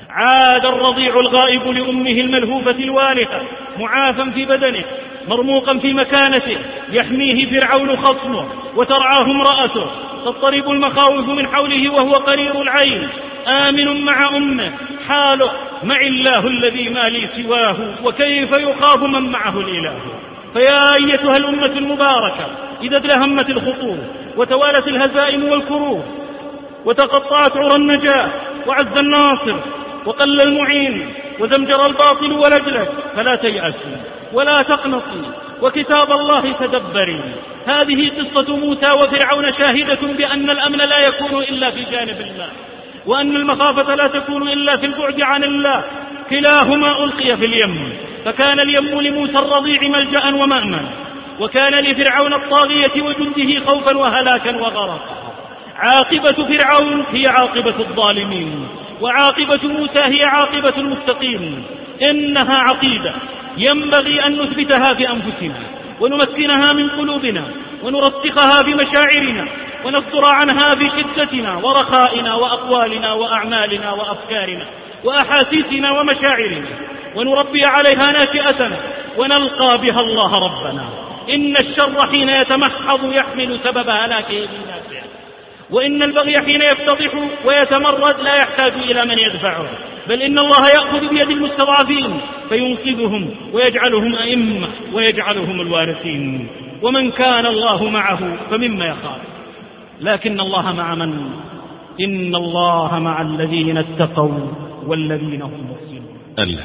عاد الرضيع الغائب لأمه الملهوفة الوالهة معافا في بدنه مرموقا في مكانته، يحميه فرعون خصمه وترعاه امرأته، تضطرب المخاوف من حوله وهو قرير العين آمن مع أمه، حاله مع الله الذي ما لي سواه وكيف يخاف من معه الإله. فيا أيتها الأمة المباركة إذا ادلهمت الخطور وتوالت الهزائم والكروب، وتقطعت عرى النجاة، وعز الناصر، وقل المعين، وزمجر الباطل ولجلج. فلا تيأسوا ولا تقنطوا، وكتاب الله تدبري. هذه قصة موسى وفرعون شاهدة بأن الأمن لا يكون إلا في جانب الله، وأن المخافة لا تكون إلا في البعد عن الله. كلاهما ألقي في اليم، فكان اليم لموسى الرضيع ملجأ ومأمن، وكان لفرعون الطاغية وجنده خوفا وهلاكا وغرقا. عاقبة فرعون هي عاقبة الظالمين، وعاقبة موسى هي عاقبة المتقين. إنها عقيدة ينبغي أن نثبتها في أنفسنا، ونمكنها من قلوبنا، ونرسخها بمشاعرنا، ونصدر عنها بشدتنا ورخائنا وأقوالنا وأعمالنا وأفكارنا وأحاسيسنا ومشاعرنا، ونربي عليها ناشئتنا، ونلقى بها الله ربنا. إن الشر حين يتمحض يحمل سبب هلاكه لنافعه، وإن البغي حين يفتضح ويتمرد لا يحتاج إلى من يدفعه، بل إن الله يأخذ بيد المستضعفين فينقذهم ويجعلهم أئمة ويجعلهم الوارثين. ومن كان الله معه فمما يخاف، لكن الله مع من؟ إن الله مع الذين اتقوا والذين هم محسنون.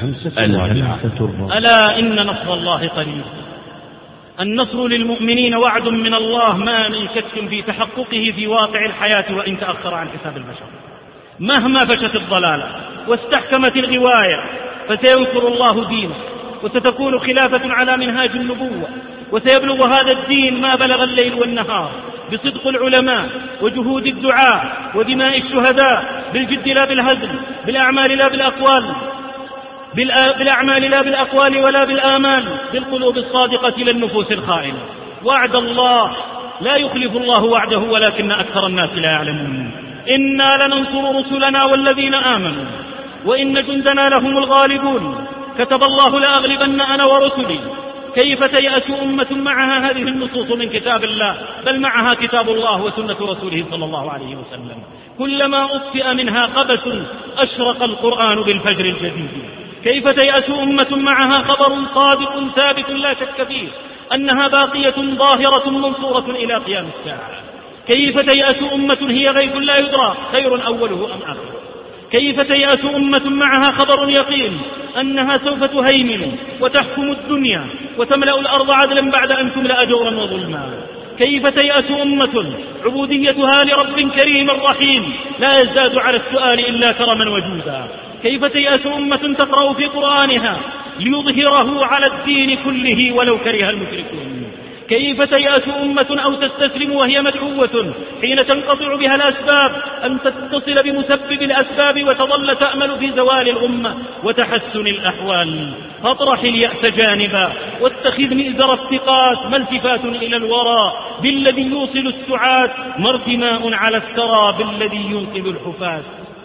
الهمسة. ألا إن نصر الله قريب. النصر للمؤمنين وعد من الله ما من شك في تحققه في واقع الحياة وإن تأخر عن حساب البشر. مهما فشت الضلالة واستحكمت الغواية فسينصر الله دينه، وستكون خلافة على منهاج النبوة، وسيبلغ هذا الدين ما بلغ الليل والنهار بصدق العلماء وجهود الدعاء ودماء الشهداء، بالجد لا بالهزل، بالأعمال لا بالأقوال بالأعمال لا بالأقوال ولا بالآمال، بالقلوب الصادقة للنفوس الخائنة. وعد الله لا يخلف الله وعده ولكن أكثر الناس لا يعلمون. إنا لننصر رسلنا والذين آمنوا وإن جندنا لهم الغالبون. كتب الله لأغلبن أنا ورسلي. كيف تيأس أمة معها هذه النصوص من كتاب الله، بل معها كتاب الله وسنة رسوله صلى الله عليه وسلم. كلما أطفئ منها قبس أشرق القرآن بالفجر الجديد. كيف تيأس أمة معها خبر صادق ثابت لا شك فيه أنها باقية ظاهرة منصورة إلى قيام الساعة. كيف تيأس أمة هي غيب لا يدرى خير أوله أم آخره. كيف تيأس أمة معها خبر يقين أنها سوف تهيمن وتحكم الدنيا وتملأ الأرض عدلا بعد أن تملأ جورا وظلما. كيف تيأس أمة عبوديتها لرب كريم رحيم لا يزداد على السؤال إلا كرما وجودا. كيف تيأس أمة تقرأ في قرآنها ليظهره على الدين كله ولو كره المشركون. كيف تيأس أمة أو تستسلم وهي مدعوة حين تنقطع بها الأسباب أن تتصل بمسبب الأسباب وتظل تأمل في زوال الأمة وتحسن الأحوال. فاطرح اليأس جانبا واتخذ مئزر الثقات، ما التفات إلى الوراء بالذي يوصل السعاد، ما ارتماء على الثرى بالذي ينقذ الحفاة.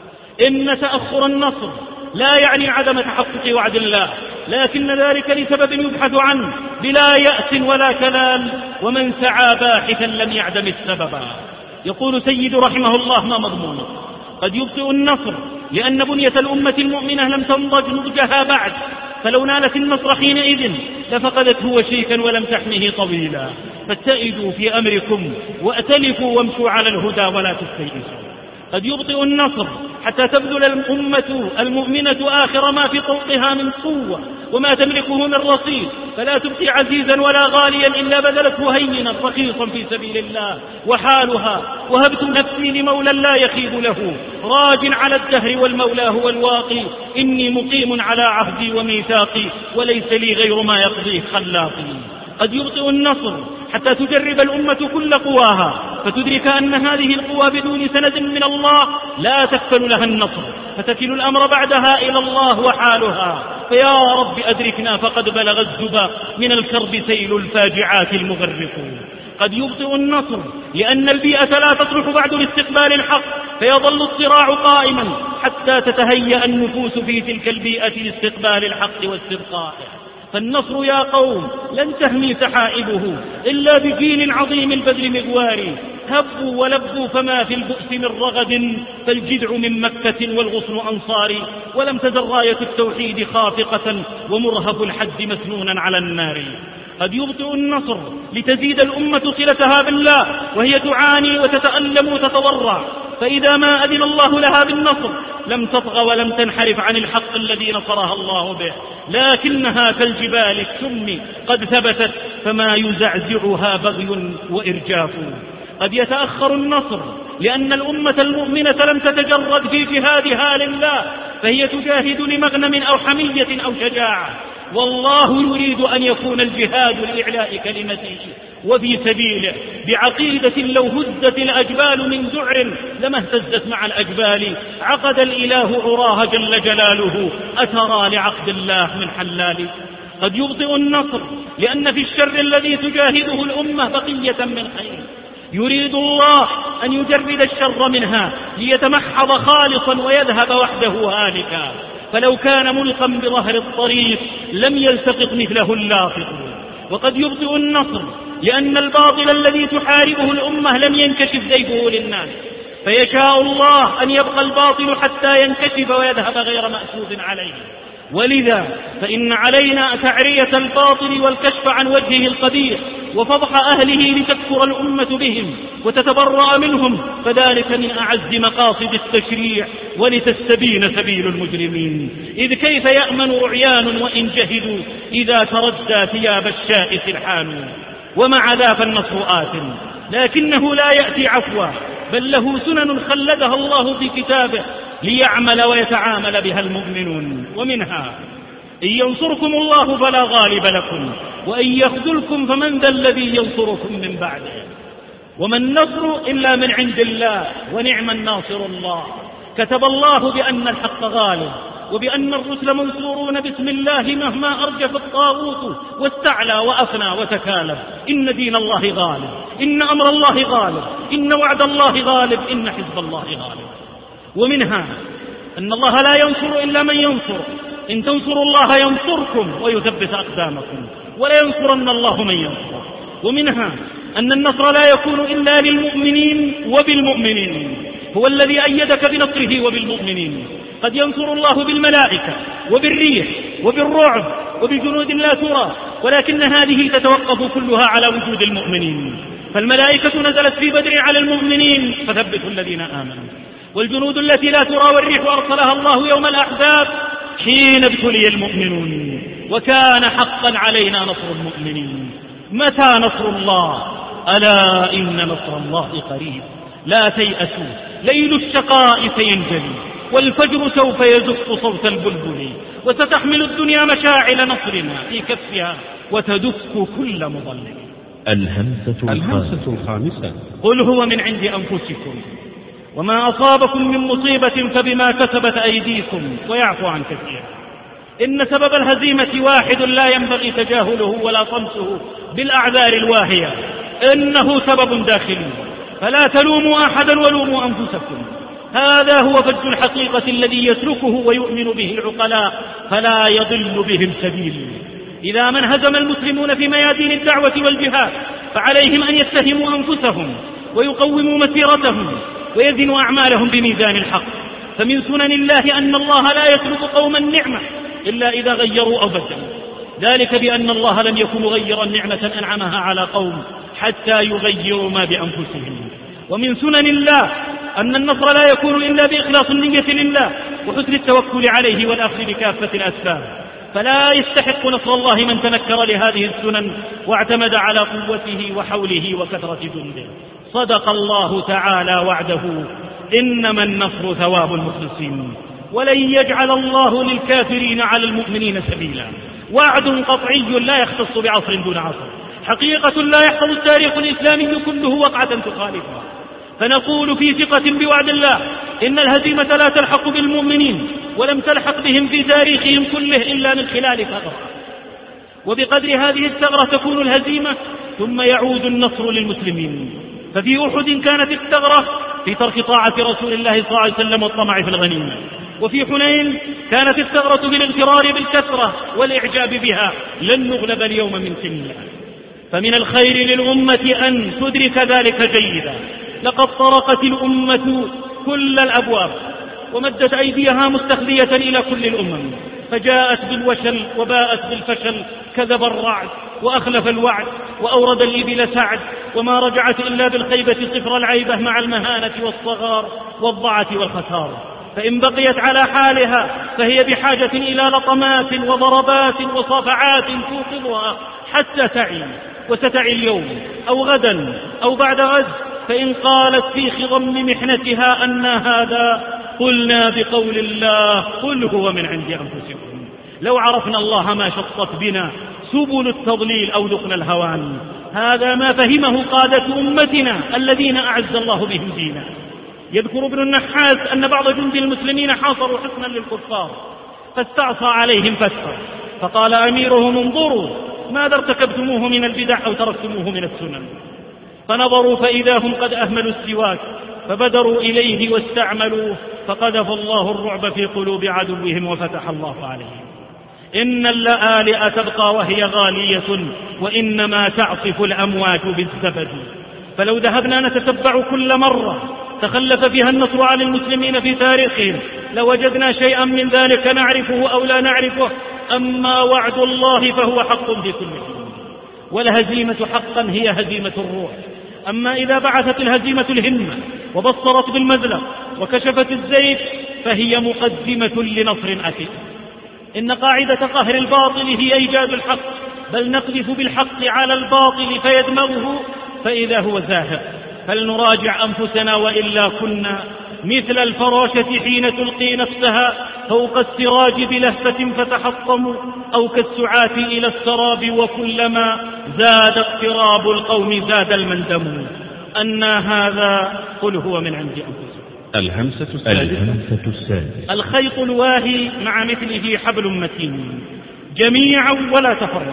إن تأخر النصر لا يعني عدم تحقق وعد الله، لكن ذلك لسبب يبحث عنه بلا يأس ولا كلال، ومن سعى باحثا لم يعدم السبب. يقول سيد رحمه الله ما مضمونه؟ قد يبطئ النصر لأن بنية الأمة المؤمنة لم تنضج نضجها بعد، فلو نالت النصر حينئذ لفقدته وشيكا ولم تحمه طويلا. فاتئدوا في أمركم وأتلفوا وامشوا على الهدى ولا تستيئسوا. قد يبطئ النصر حتى تبذل الأمة المؤمنة آخر ما في طوقها من قوة وما تملكه من رصيد، فلا تبقي عزيزا ولا غاليا إلا بذلته هينا رخيصا في سبيل الله. وحالها وهبت نفسي لمولى لا يخيب له، راج على الدهر والمولى هو الواقي، إني مقيم على عهدي وميثاقي وليس لي غير ما يقضيه خلاقي. قد يبطئ النصر حتى تجرب الأمة كل قواها فتدرك أن هذه القوى بدون سند من الله لا تكفل لها النصر، فتكل الأمر بعدها إلى الله وحالها. فيا رب أدركنا فقد بلغ الزبا من الكرب سيل الفاجعات المغرق. قد يبطئ النصر لأن البيئة لا تصلح بعد لاستقبال الحق، فيظل الصراع قائما حتى تتهيأ النفوس في تلك البيئة لاستقبال الحق واستبقائه. فالنصر يا قوم لن تهمي سحائبه إلا بجيل عظيم البذل مغواري. هبوا ولبوا فما في البؤس من رغد، فالجدع من مكة والغصن أنصاري. ولم تزل راية التوحيد خافقة ومرهف الحد مسنونا على النار. قد يبطئ النصر لتزيد الأمة صلتها بالله وهي تعاني وتتألم وتتضرع، فإذا ما أذن الله لها بالنصر لم تطغى ولم تنحرف عن الحق الذي نصرها الله به، لكنها كالجبال السم قد ثبتت فما يزعزعها بغي وإرجاف. قد يتأخر النصر لأن الأمة المؤمنة لم تتجرد في جهادها لله، فهي تجاهد لمغنم أو حمية أو شجاعة، والله يريد أن يكون الجهاد لإعلاء كلمته وفي سبيله بعقيدة لو هزت الأجبال من ذعر لما اهتزت مع الأجبال، عقد الإله عراها جل جلاله، أترى لعقد الله من حلال. قد يبطئ النصر لأن في الشر الذي تجاهده الأمة بقية من خير، يريد الله أن يجرد الشر منها ليتمحض خالصا ويذهب وحده هالكا، فلو كان ملقا بظهر الطريق لم يلتقط مثله اللاقط. وقد يبطئ النصر لأن الباطل الذي تحاربه الأمة لم ينكشف زيفه للناس، فيشاء الله أن يبقى الباطل حتى ينكشف ويذهب غير مأسوف عليه. ولذا فإن علينا تعرية الباطل والكشف عن وجهه القبيح وفضح أهله لتكفر الأمة بهم وتتبرأ منهم، فذلك من أعز مقاصد التشريع ولتستبين سبيل المجرمين. إذ كيف يأمن رعيان وإن جهدوا إذا تردى ثياب الشاء سرحان. ومع ذا فالنصر آت لكنه لا يأتي عفوا، بل له سنن خلدها الله في كتابه ليعمل ويتعامل بها المؤمنون. ومنها إن ينصركم الله فلا غالب لكم وإن يخذلكم فمن ذا الذي ينصركم من بعده. وما النصر إلا من عند الله ونعم الناصر الله. كتب الله بأن الحق غالب وبأن الرسل منصورون باسم الله مهما أرجف الطاغوت واستعلى وأفنى وتكالب. إن دين الله غالب، إن أمر الله غالب، إن وعد الله غالب، إن حزب الله غالب. ومنها أن الله لا ينصر إلا من ينصر، إن تنصروا الله ينصركم ويثبت أقدامكم ولا ينصرن الله من ينصر. ومنها أن النصر لا يكون إلا للمؤمنين وبالمؤمنين، هو الذي أيدك بنصره وبالمؤمنين. قد ينصر الله بالملائكة وبالريح وبالرعب وبجنود لا ترى، ولكن هذه تتوقف كلها على وجود المؤمنين. فالملائكة نزلت في بدر على المؤمنين فثبتوا الذين آمنوا، والجنود التي لا ترى والريح أرسلها الله يوم الأحزاب حين ابتلي المؤمنون، وكان حقا علينا نصر المؤمنين. متى نصر الله؟ ألا إن نصر الله قريب. لا تيأسوا، ليل الشقاء سينجلي والفجر سوف يزف صوت البلبل، وستحمل الدنيا مشاعل نصرنا في كفها وتدك كل مضلل. الهمسة, الهمسة الخامسة. قل هو من عند أنفسكم وما أصابكم من مصيبة فبما كسبت أيديكم ويعفو عن كثير. إن سبب الهزيمة واحد لا ينبغي تجاهله ولا طمسه بالأعذار الواهية، إنه سبب داخلي، فلا تلوموا أحدا ولوموا أنفسكم. هذا هو فج الحقيقة الذي يتركه ويؤمن به العقلاء فلا يضل بهم سبيل. إذا من هزم المسلمون في ميادين الدعوة والجهاد فعليهم أن يتهموا أنفسهم ويقوموا مسيرتهم ويزنوا أعمالهم بميزان الحق. فمن سنن الله أن الله لا يسلب قوما النعمة إلا إذا غيروا أو بدلوا، ذلك بأن الله لم يكن مغيرا نعمة أنعمها على قوم حتى يغيروا ما بأنفسهم. ومن سنن الله أن النصر لا يكون إلا بإخلاص النية لله وحسن التوكل عليه والأخذ بكافة الأسباب، فلا يستحق نصر الله من تنكر لهذه السنن واعتمد على قوته وحوله وكثرة جنده. صدق الله تعالى وعده، إنما النصر ثواب المخلصين، ولن يجعل الله للكافرين على المؤمنين سبيلا. وعد قطعي لا يختص بعصر دون عصر، حقيقة لا يحفظ التاريخ الإسلامي كله وقعة تخالفها. فنقول في ثقة بوعد الله إن الهزيمة لا تلحق بالمؤمنين ولم تلحق بهم في تاريخهم كله إلا من خلال ثغرة، وبقدر هذه الثغرة تكون الهزيمة ثم يعود النصر للمسلمين. ففي أحد كانت الثغرة في ترك طاعة رسول الله صلى الله عليه وسلم والطمع في الغنيمة، وفي حنين كانت الثغرة في الاغترار بالكثرة والإعجاب بها، لن نغلب اليوم من سنة. فمن الخير للأمة أن تدرك ذلك جيدا. لقد طرقت الأمة كل الأبواب ومدت أيديها مستخبية إلى كل الأمم، فجاءت بالوشل وباءت بالفشل، كذب الرعد وأخلف الوعد وأورد الإبل سعد، وما رجعت إلا بالخيبة صفر العيبة مع المهانة والصغار والضعة والخسار. فإن بقيت على حالها فهي بحاجة إلى لطمات وضربات وصافعات توقظها حتى تعي، وستعي اليوم أو غدا أو بعد غد. فإن قالت في خضم محنتها أن هذا، قلنا بقول الله قل هو من عند أنفسكم. لو عرفنا الله ما شطت بنا سبل التضليل أو ذقنا الهوان. هذا ما فهمه قادة أمتنا الذين أعز الله بهم دينا. يذكر ابن النحاس أن بعض جند المسلمين حاصروا حصنا للكفار فاستعصى عليهم فسخر، فقال أميرهم انظروا ماذا ارتكبتموه من البدع أو تركتموه من السنن. فنظروا فإذا هم قد أهملوا السواك، فبدروا إليه واستعملوه، فقذف الله الرعب في قلوب عدوهم وفتح الله عليهم. إن اللآلئ تبقى وهي غالية، وإنما تعصف الأموات بالزبد. فلو ذهبنا نتتبع كل مرة تخلف فيها النصر على المسلمين في تاريخهم لوجدنا شيئا من ذلك نعرفه أو لا نعرفه. أما وعد الله فهو حق في كل شيء، والهزيمة حقا هي هزيمة الروح. أما إذا بعثت الهزيمة الهمة وبصرت بالمزلق وكشفت الزيت فهي مقدمة لنصر أكيد. إن قاعدة قهر الباطل هي إيجاد الحق، بل نقذف بالحق على الباطل فيدمغه فإذا هو زاهق. فلنراجع أنفسنا وإلا كنا مثل الفراشة حين تلقي نفسها فوق السراج بلهفة فتحطم، أو كالسعاة إلى السراب وكلما زاد اقتراب القوم زاد المندم. أن هذا قل هو من عند أنفسكم. الهمسة السادسة. الخيط الواهي مع مثله حبل متين جميعا ولا تفرق.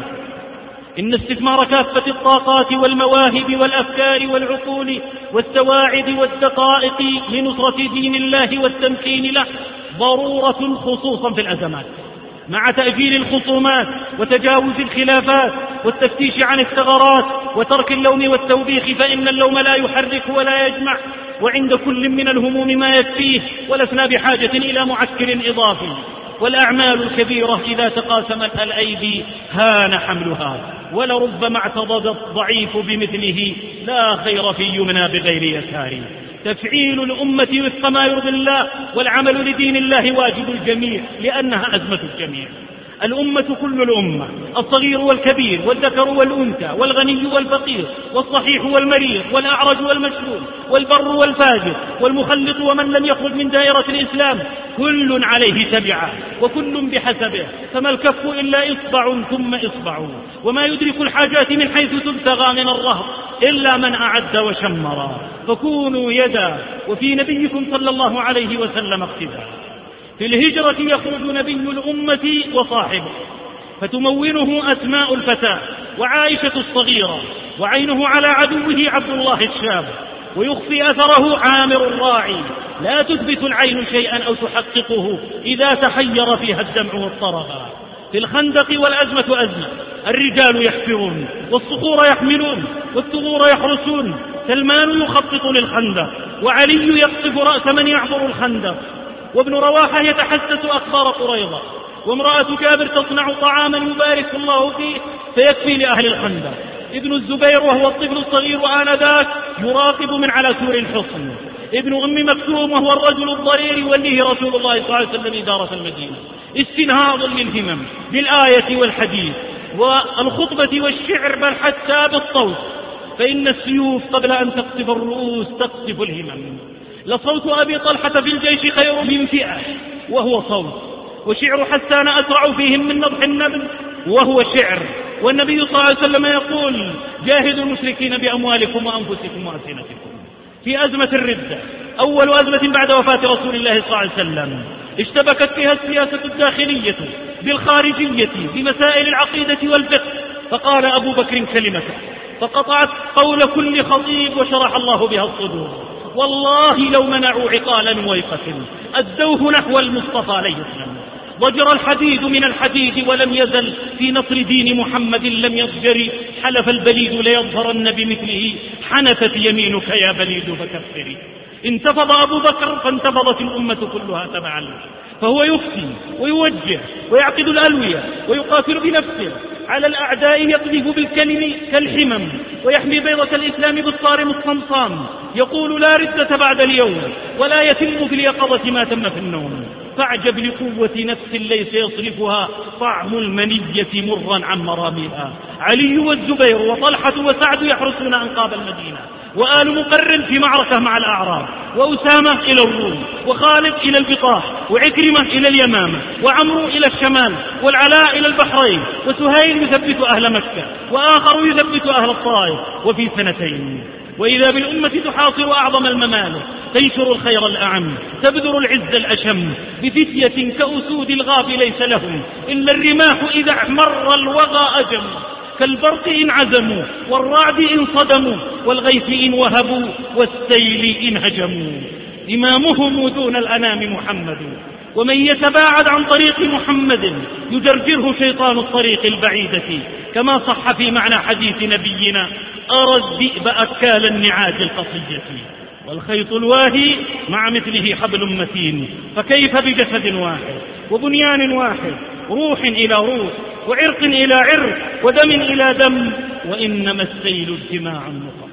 إن استثمار كافة الطاقات والمواهب والأفكار والعقول والسواعد والدقائق لنصرة دين الله والتمكين له ضرورة، خصوصا في الأزمات، مع تأجيل الخصومات وتجاوز الخلافات والتفتيش عن الثغرات وترك اللوم والتوبيخ، فإن اللوم لا يحرك ولا يجمع، وعند كل من الهموم ما يكفيه، ولسنا بحاجة إلى معكر إضافي. والأعمال الكبيرة إذا تقاسمت الأيدي هان حملها، ولربما اعتضد الضعيف بمثله، لا خير في يمنى بغير يسار. تفعيل الأمة وفق ما يرضي الله والعمل لدين الله واجب الجميع، لأنها أزمة الجميع. الأمة كل الأمة، الصغير والكبير والذكر والأنثى والغني والفقير والصحيح والمريض والأعرج والمشلول والبر والفاجر والمخلط ومن لم يخرج من دائرة الإسلام، كل عليه تبعه وكل بحسبه. فما الكف إلا إصبع ثم إصبع، وما يدرك الحاجات من حيث تبتغى من الرهب إلا من أعد وشمر. فكونوا يدا، وفي نبيكم صلى الله عليه وسلم اقتداء. في الهجرة يخرج نبي الأمة وصاحبه، فتمونه أسماء الفتاة وعائشة الصغيرة، وعينه على عدوه عبد الله الشاب، ويخفي أثره عامر الراعي. لا تثبت العين شيئا أو تحققه إذا تحير فيها الدمع والطرغى. في الخندق والأزمة أزمة، الرجال يحفرون والصخور يحملون والثغور يحرسون. سلمان يخطط للخندق، وعلي يقصف رأس من يعبر الخندق، وابن رواحة يتحسس أخبار قريظة، وامرأة جابر تصنع طعاما يبارك الله فيه فيكفي لأهل الخندق. ابن الزبير وهو الطفل الصغير آنذاك يراقب من على سور الحصن. ابن أم مكتوم وهو الرجل الضرير يوليه رسول الله صلى الله عليه وسلم إدارة المدينة. استنهاض للهمم بالآية والحديث والخطبة والشعر، بل حتى بالصوت، فإن السيوف قبل أن تقصف الرؤوس تقصف الهمم. لصوت أبي طلحة في الجيش خير من فئة وهو صوت، وشعر حسان أسرع فيهم من نضح النبل وهو شعر. والنبي صلى الله عليه وسلم يقول: جاهدوا المشركين بأموالكم وأنفسكم وألسنتكم. في أزمة الردة، أول أزمة بعد وفاة رسول الله صلى الله عليه وسلم، اشتبكت فيها السياسة الداخلية بالخارجية بمسائل العقيدة والفقه، فقال أبو بكر كلمته فقطعت قول كل خطيب وشرح الله بها الصدور. والله لو منعوا عقالا ويقة أدوه نحو المصطفى لا يسلم. ضجر الحديد من الحديد ولم يزل في نصر دين محمد لم يضجر. حلف البليد ليظهرن بمثله، حنفت يمينك يا بليد فكفري. انتفض أبو بكر فانتفضت الأمة كلها تبعا. فهو يفتي ويوجه ويعقد الألوية ويقاتل بنفسه على الأعداء، يقذف بالكلم كالحمم ويحمي بيضة الإسلام بالصارم الصمصام، يقول لا ردة بعد اليوم ولا يتم في اليقظة ما تم في النوم. فاعجب لقوة نفس ليس يصرفها طعم المنية مرا عن مراميها. علي والزبير وطلحة وسعد يحرسون أنقاب المدينة، وآل مقرن في معركة مع الأعراب، وأسامة إلى الروم، وخالد إلى البطاح، وعكرمة إلى اليمامة، وعمرو إلى الشمال، والعلاء إلى البحرين، وسهيل يثبت أهل مكة، وآخر يثبت أهل الطائف. وفي سنتين وإذا بالأمة تحاصر أعظم الممالك، تنشر الخير الأعم، تبذر العز الأشم، بفتية كأسود الغاب ليس لهم إلا الرماح إذا احمر الوغى أجم، كالبرق إن عزموا والرعد إن صدموا والغيث إن وهبوا والسيل إن هجموا. إمامهم دون الأنام محمد، ومن يتباعد عن طريق محمد يجرجره شيطان الطريق البعيدة، كما صح في معنى حديث نبينا أرى الذئب أكال النعاج القصية. والخيط الواهي مع مثله حبل متين، فكيف بجسد واحد وبنيان واحد، روح إلى روح وعرق إلى عرق ودم إلى دم، وإنما السيل اجتماع نقط.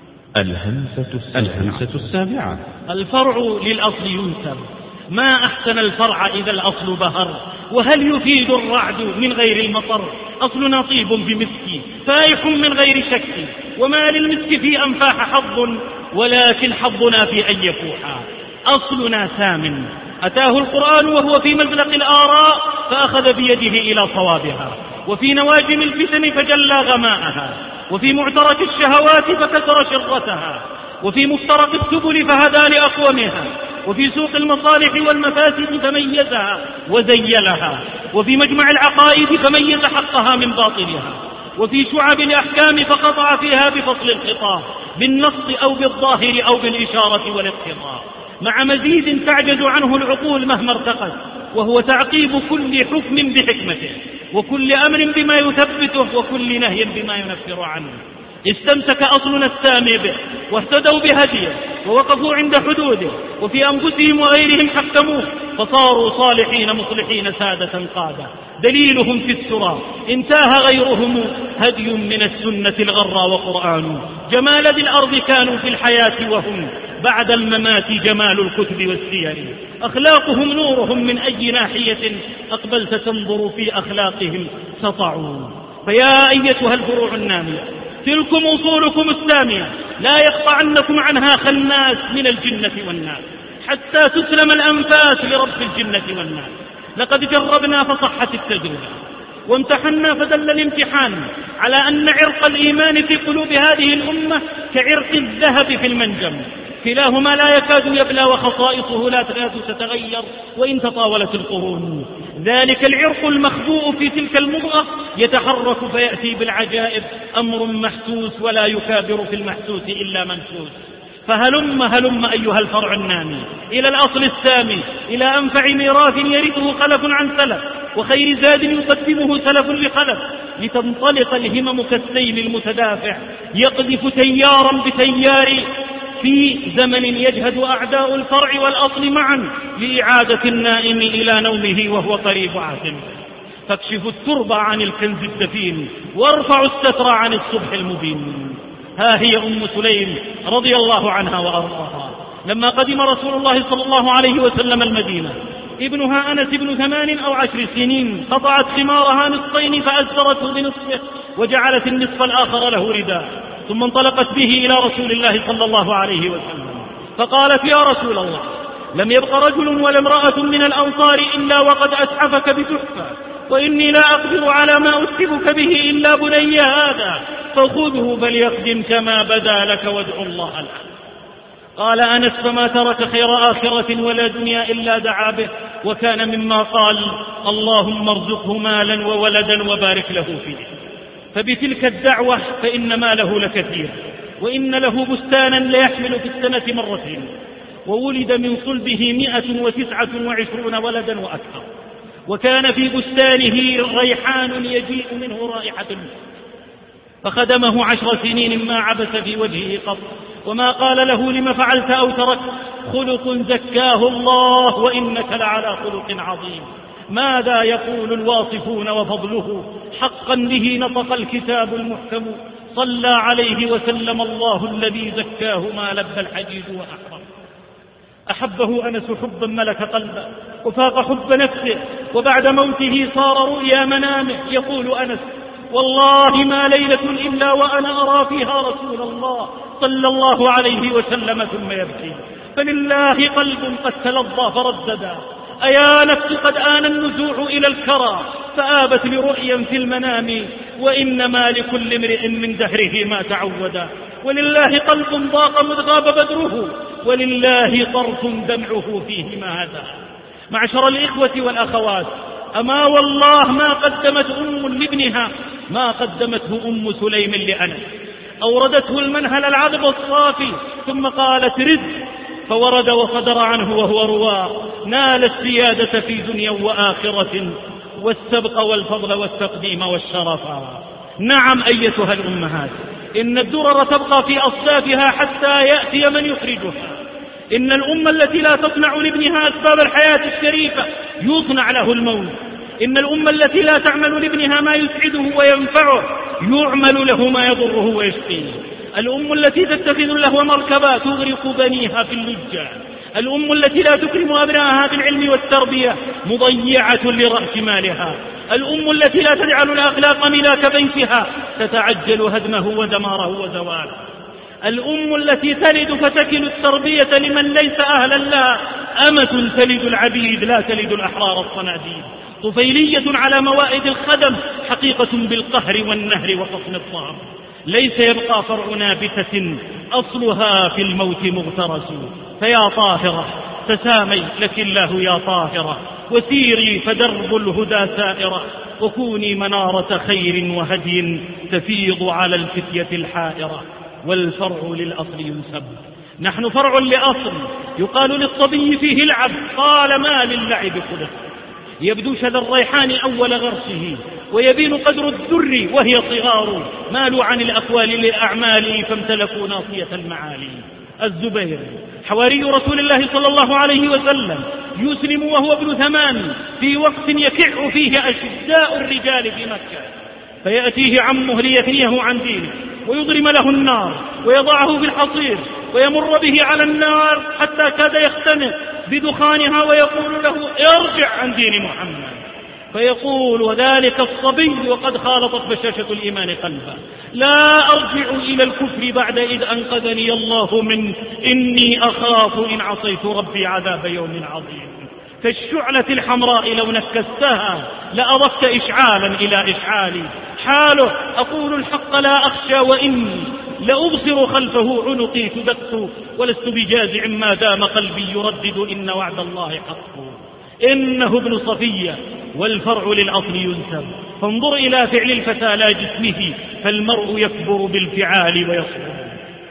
الهمسة السابعة. الفرع للأصل ينسب، ما أحسن الفرع إذا الأصل بهر، وهل يفيد الرعد من غير المطر؟ أصلنا طيب بمسك فايح من غير شك، وما للمسك في أنفاح حظ، ولكن حظنا في أن يفوحا. أصلنا سام، أتاه القرآن وهو في مزلق الآراء فأخذ بيده إلى صوابها، وفي نواجم الفتن فجلى غماءها، وفي معترك الشهوات فكسر شرتها، وفي مفترق السبل فهدى لأقومها، وفي سوق المصالح والمفاسد فميزها وزيلها، وفي مجمع العقائد فميز حقها من باطلها، وفي شعب الأحكام فقطع فيها بفصل الخطاب بالنص أو بالظاهر أو بالإشارة والاقتضاء، مع مزيد تعجز عنه العقول مهما ارتقت، وهو تعقيب كل حكم بحكمته، وكل أمر بما يثبته، وكل نهي بما ينفر عنه. استمسك أصلنا السامي به واهتدوا بهديه ووقفوا عند حدوده، وفي أنفسهم وغيرهم حكموه، فصاروا صالحين مصلحين سادة قادة. دليلهم في السرى انتهى غيرهم، هدي من السنة الغرى وقرآن. جمال ذي الأرض كانوا في الحياة، وهم بعد الممات جمال الكتب والسير. أخلاقهم نورهم، من أي ناحية أقبلت تنظر في أخلاقهم سطعوا. فيا أيتها الفروع النامية، تلكم أصولكم السامية، لا يقطعنكم عنها خناس من الجنة والناس، حتى تسلم الأنفاس لرب الجنة والناس. لقد جربنا فصحت التجربة، وامتحنا فدل الامتحان على أن عرق الإيمان في قلوب هذه الأمة كعرق الذهب في المنجم، كلاهما لا يكاد يبلى، وخصائصه لا تكاد تتغير وإن تطاولت القرون. ذلك العرق المخبوء في تلك المضغة يتحرك فيأتي بالعجائب، أمر محسوس ولا يكابر في المحسوس إلا منسوس. فهلم هلم أيها الفرع النامي إلى الأصل السامي، إلى أنفع ميراث يرثه خلف عن سلف، وخير زاد يقدمه سلف لخلف، لتنطلق الهمم كالسيل المتدافع، يقذف تيارا بتيار في زمن يجهد أعداء الفرع والأصل معا لإعادة النائم إلى نومه وهو قريب عهد. فاكشفوا التربة عن الكنز الدفين، وارفعوا الستر عن الصبح المبين. ها هي أم سليم رضي الله عنها وأرضاها، لما قدم رسول الله صلى الله عليه وسلم المدينة، ابنها أنس ابن ثمان أو عشر سنين، قطعت خمارها نصفين فأزرته بنصفه، وجعلت النصف الآخر له رداء، ثم انطلقت به إلى رسول الله صلى الله عليه وسلم، فقالت يا رسول الله، لم يبق رجل ولا امرأة من الأنصار إلا وقد أتحفك بتحفة، وإني لا أقدر على ما أتحفك به إلا بني هذا، فخذه فليخدم كما بدا لك وادعو الله له. قال أنس فما ترك خير آخرة ولا دنيا إلا دعا به، وكان مما قال اللهم ارزقه مالا وولدا وبارك له فيه. فبتلك الدعوة فإن ماله لكثير، وإن له بستانا ليحمل في السنة مرتين، وولد من صلبه مئة وتسعة وعشرون ولدا وأكثر، وكان في بستانه ريحان يجيء منه رائحة المسك، فخدمه عشر سنين ما عبث في وجهه قط، وما قال له لم فعلت أو تركت، خلق زكاه الله وإنك لعلى خلق عظيم. ماذا يقول الواصفون وفضله؟ حقا به نطق الكتاب المحكم، صلى عليه وسلم الله الذي زكاه ما لب الحديد وأحرم. أحبه أنس حبا ملك قلبه وفاق حب نفسه، وبعد موته صار رؤيا منامه. يقول أنس: والله ما ليلة إلا وأنا أرى فيها رسول الله صلى الله عليه وسلم ثم يبكي، فلله قلب قد تلظى فرددا، أيا نفس قد آن النزوع إلى الكرى، فآبت لرؤيا في المنام، وإنما لكل امرئ من دهره ما تعودا. ولله قلب ضاق مذ غاب بدره، ولله طرف دمعه فيه ما هدى. معشر الإخوة والأخوات، أما والله ما قدمت أم لابنها ما قدمته أم سليم لأنس. أوردته المنهل العذب الصافي ثم قالت: رد، فورد وصدر عنه وهو رواء، نال السيادة في دنيا وآخرة، والسبق والفضل والتقديم والشرفا. نعم أيتها الأمهات، إن الدرر تبقى في أصدافها حتى يأتي من يخرجها. إن الأمة التي لا تصنع لابنها أسباب الحياة الشريفة يصنع له الموت. إن الأمة التي لا تعمل لابنها ما يسعده وينفعه يعمل له ما يضره ويشقيه. الأم التي تتخذ له مركبا تغرق بنيها في اللجة. الأم التي لا تكرم أبنائها بالعلم والتربية مضيعة لرأس مالها. الأم التي لا تجعل الأخلاق ملاك بيتها تتعجل هدمه ودماره وزواله. الأم التي تلد فتكل التربية لمن ليس أهلا لها. أمة تلد العبيد لا تلد الأحرار الصناديد. طفيلية على موائد الخدم، حقيقة بالقهر والنهر وقصم الطعام. ليس يبقى فرع نابتة أصلها في الموت مغترس. فيا طاهرة تسامي لك الله يا طاهرة، وسيري فدرب الهدى سائرة، وكوني منارة خير وهدي تفيض على الفتية الحائرة. والفرع للأصل ينسب، نحن فرع لأصل. يقال للصبي فيه العب، قال ما للعب خلق. يبدو شذا الريحان أول غرسه، ويبين قدر الذر وهي صغار. مالوا عن الأقوال للأعمال فامتلكوا ناصية المعالي. الزبير حواري رسول الله صلى الله عليه وسلم يسلم وهو ابن ثمان، في وقت يكع فيه أشداء الرجال في مكة، فيأتيه عمه ليثنيه عن دينه ويضرم له النار ويضعه في الحصير ويمر به على النار حتى كاد يختنق بدخانها، ويقول له: ارجع عن دين محمد. فيقول وذلك الصبي وقد خالطت بشاشة الإيمان قلبه: لا أرجع إلى الكفر بعد إذ أنقذني الله منه، إني أخاف إن عصيت ربي عذاب يوم عظيم. كالشعلة الحمراء لو نكستها لأضفت إشعالا إلى إشعالي. حاله: أقول الحق لا أخشى، وإني لأبصر خلفه عنقي تدق، ولست بجازع ما دام قلبي يردد إن وعد الله حق. إنه ابن صفية والفرع للأصل ينسب. فانظر إلى فعل الفتى لا جسمه، فالمرء يكبر بالفعال ويصبر.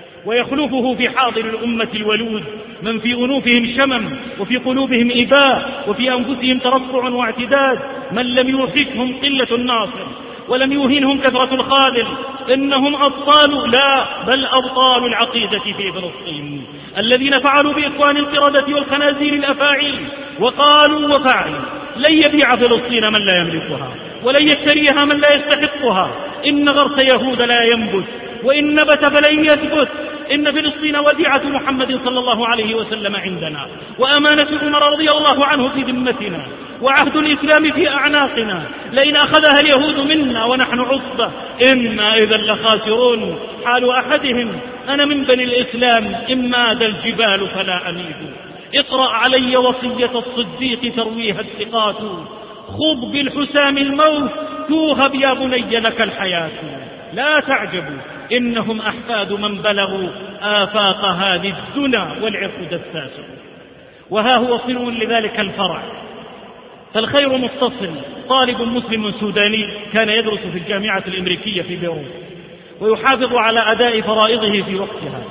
ويخلفه في حاضر الأمة الولود من في أنوفهم شمم، وفي قلوبهم إباء، وفي أنفسهم ترفع واعتداد، من لم يوحكهم قلة الناصر ولم يوهنهم كثرة الخاذل. إنهم أبطال، لا بل أبطال العقيدة في فلسطين، الذين فعلوا بإخوان القردة والخنازير الأفاعيل، وقالوا وفعلوا: لن يبيع فلسطين من لا يملكها، ولن يشتريها من لا يستحقها. إن غرس يهود لا ينبت، وإن نبت فلن يثبت. إن فلسطين وديعة محمد صلى الله عليه وسلم عندنا، وأمانة عمر رضي الله عنه في ذمتنا، وعهد الإسلام في أعناقنا. لئن أخذها اليهود منا ونحن عصبة إنا إذا لخاسرون. حال أحدهم: أنا من بني الإسلام، إن ماد الجبال فلا أميد. اقرأ علي وصية الصديق ترويها الثقات، خذ بالحسام الموت توهب يا بني لك الحياة. لا تعجبوا، إنهم أحفاد من بلغوا آفاق هذه الدنا والعرق دساس. وها هو صنو لذلك الفرع، فالخير متصل. طالب مسلم سوداني كان يدرس في الجامعة الأمريكية في بيروت، ويحافظ على أداء فرائضه في وقتها.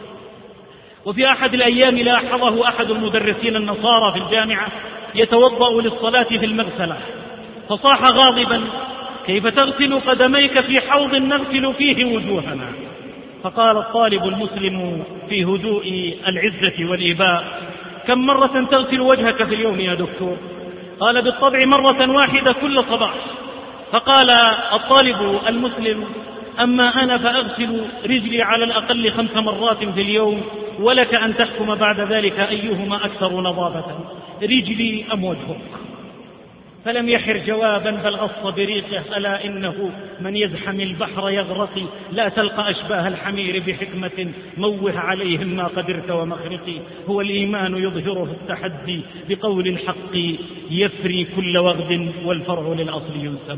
وفي أحد الأيام لاحظه أحد المدرسين النصارى في الجامعة يتوضأ للصلاة في المغسلة، فصاح غاضبا: كيف تغسل قدميك في حوض نغسل فيه وجوهنا؟ فقال الطالب المسلم في هدوء العزة والإباء: كم مرة تغسل وجهك في اليوم يا دكتور؟ قال: بالطبع مرة واحدة كل صباح. فقال الطالب المسلم: أما أنا فأغسل رجلي على الأقل خمس مرات في اليوم، ولك أن تحكم بعد ذلك أيهما أكثر نظافة، رجلي أم وجهك؟ فلم يحر جوابا بل غص بريقه: ألا إنه من يزحم البحر يغرقي، لا تلقى أشباه الحمير بحكمة، موه عليهم ما قدرت ومخرقي. هو الإيمان يظهره التحدي بقول الحق، يفري كل وغد والفرع للأصل ينسب.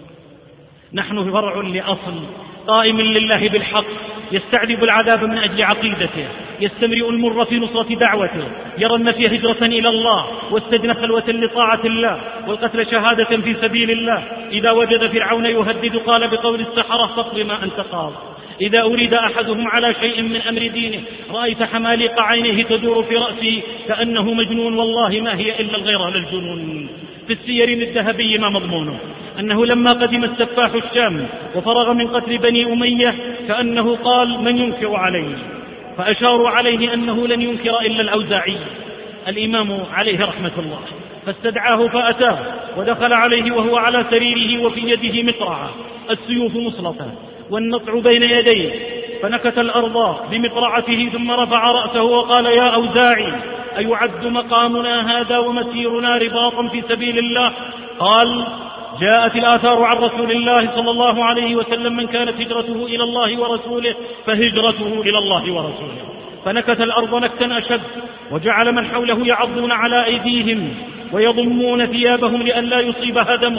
نحن فرع لأصل قائم لله بالحق، يستعذب العذاب من أجل عقيدته، يستمرئ المر في نصرة دعوته، يرى النفي هجرة إلى الله، والسجن خلوة لطاعة الله، والقتل شهادة في سبيل الله. إذا وجد فرعون يهدد قال بقول السحرة: فاقض ما أنت قاض. إذا أريد أحدهم على شيء من أمر دينه رأيت حماليق عينيه تدور في رأسه كأنه مجنون، والله ما هي إلا الغيرة للجنون. في السير الذهبي ما مضمونه أنه لما قدم السفاح الشام وفرغ من قتل بني أمية كأنه قال: من ينكر عليه؟ فأشاروا عليه أنه لن ينكر إلا الأوزاعي الإمام عليه رحمة الله، فاستدعاه فأتاه ودخل عليه وهو على سريره وفي يده مقرعة، السيوف مسلطة والنطع بين يديه، فنكت الأرض بمقرعته ثم رفع رأسه وقال: يا أوزاعي، أيعد مقامنا هذا ومسيرنا رباطا في سبيل الله؟ قال: جاءت الآثار عن رسول الله صلى الله عليه وسلم: من كانت هجرته إلى الله ورسوله فهجرته إلى الله ورسوله. فنكت الأرض نكتا أشد، وجعل من حوله يعضون على أيديهم ويضمون ثيابهم لئلا يصيبها دمه،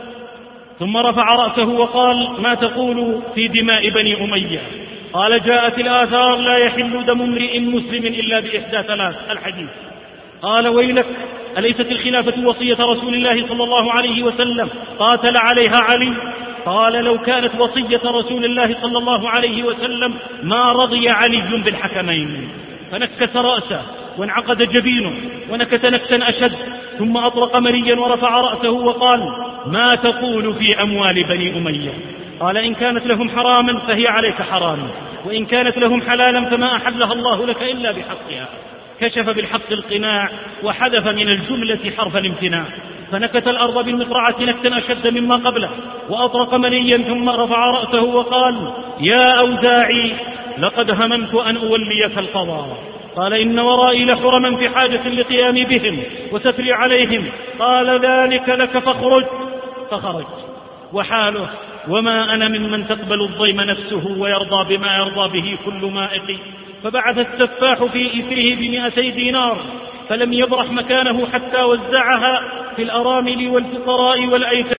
ثم رفع رأسه وقال: ما تقول في دماء بني أمية؟ قال: جاءت الآثار: لا يحل دم امرئ مسلم إلا بإحدى ثلاث، الحديث. قال: ويلك، أليست الخلافة وصية رسول الله صلى الله عليه وسلم قاتل عليها علي؟ قال: لو كانت وصية رسول الله صلى الله عليه وسلم ما رضي علي بالحكمين. فنكس رأسه وانعقد جبينه ونكت نكتا أشد، ثم أطرق مريا ورفع رأسه وقال: ما تقول في أموال بني أمية؟ قال: إن كانت لهم حراما فهي عليك حرام، وإن كانت لهم حلالا فما أحلها الله لك إلا بحقها. كشف بالحق القناع وحذف من الجملة حرف الامتناع، فنكت الأرض بالمقرعة نكتا أشد مما قبله، وأطرق منيا ثم رفع رأسه وقال: يا أوزاعي، لقد هممت أن أوليك القضاء. قال: إن ورائي لحرما في حاجة لقيام بهم وستري عليهم. قال: ذلك لك فاخرج. فخرج وحاله: وما أنا ممن تقبل الضيم نفسه ويرضى بما يرضى به كل مائق. فبعث السفاح في إثره بمئتي دينار، فلم يبرح مكانه حتى وزعها في الأرامل والفقراء والأيتام.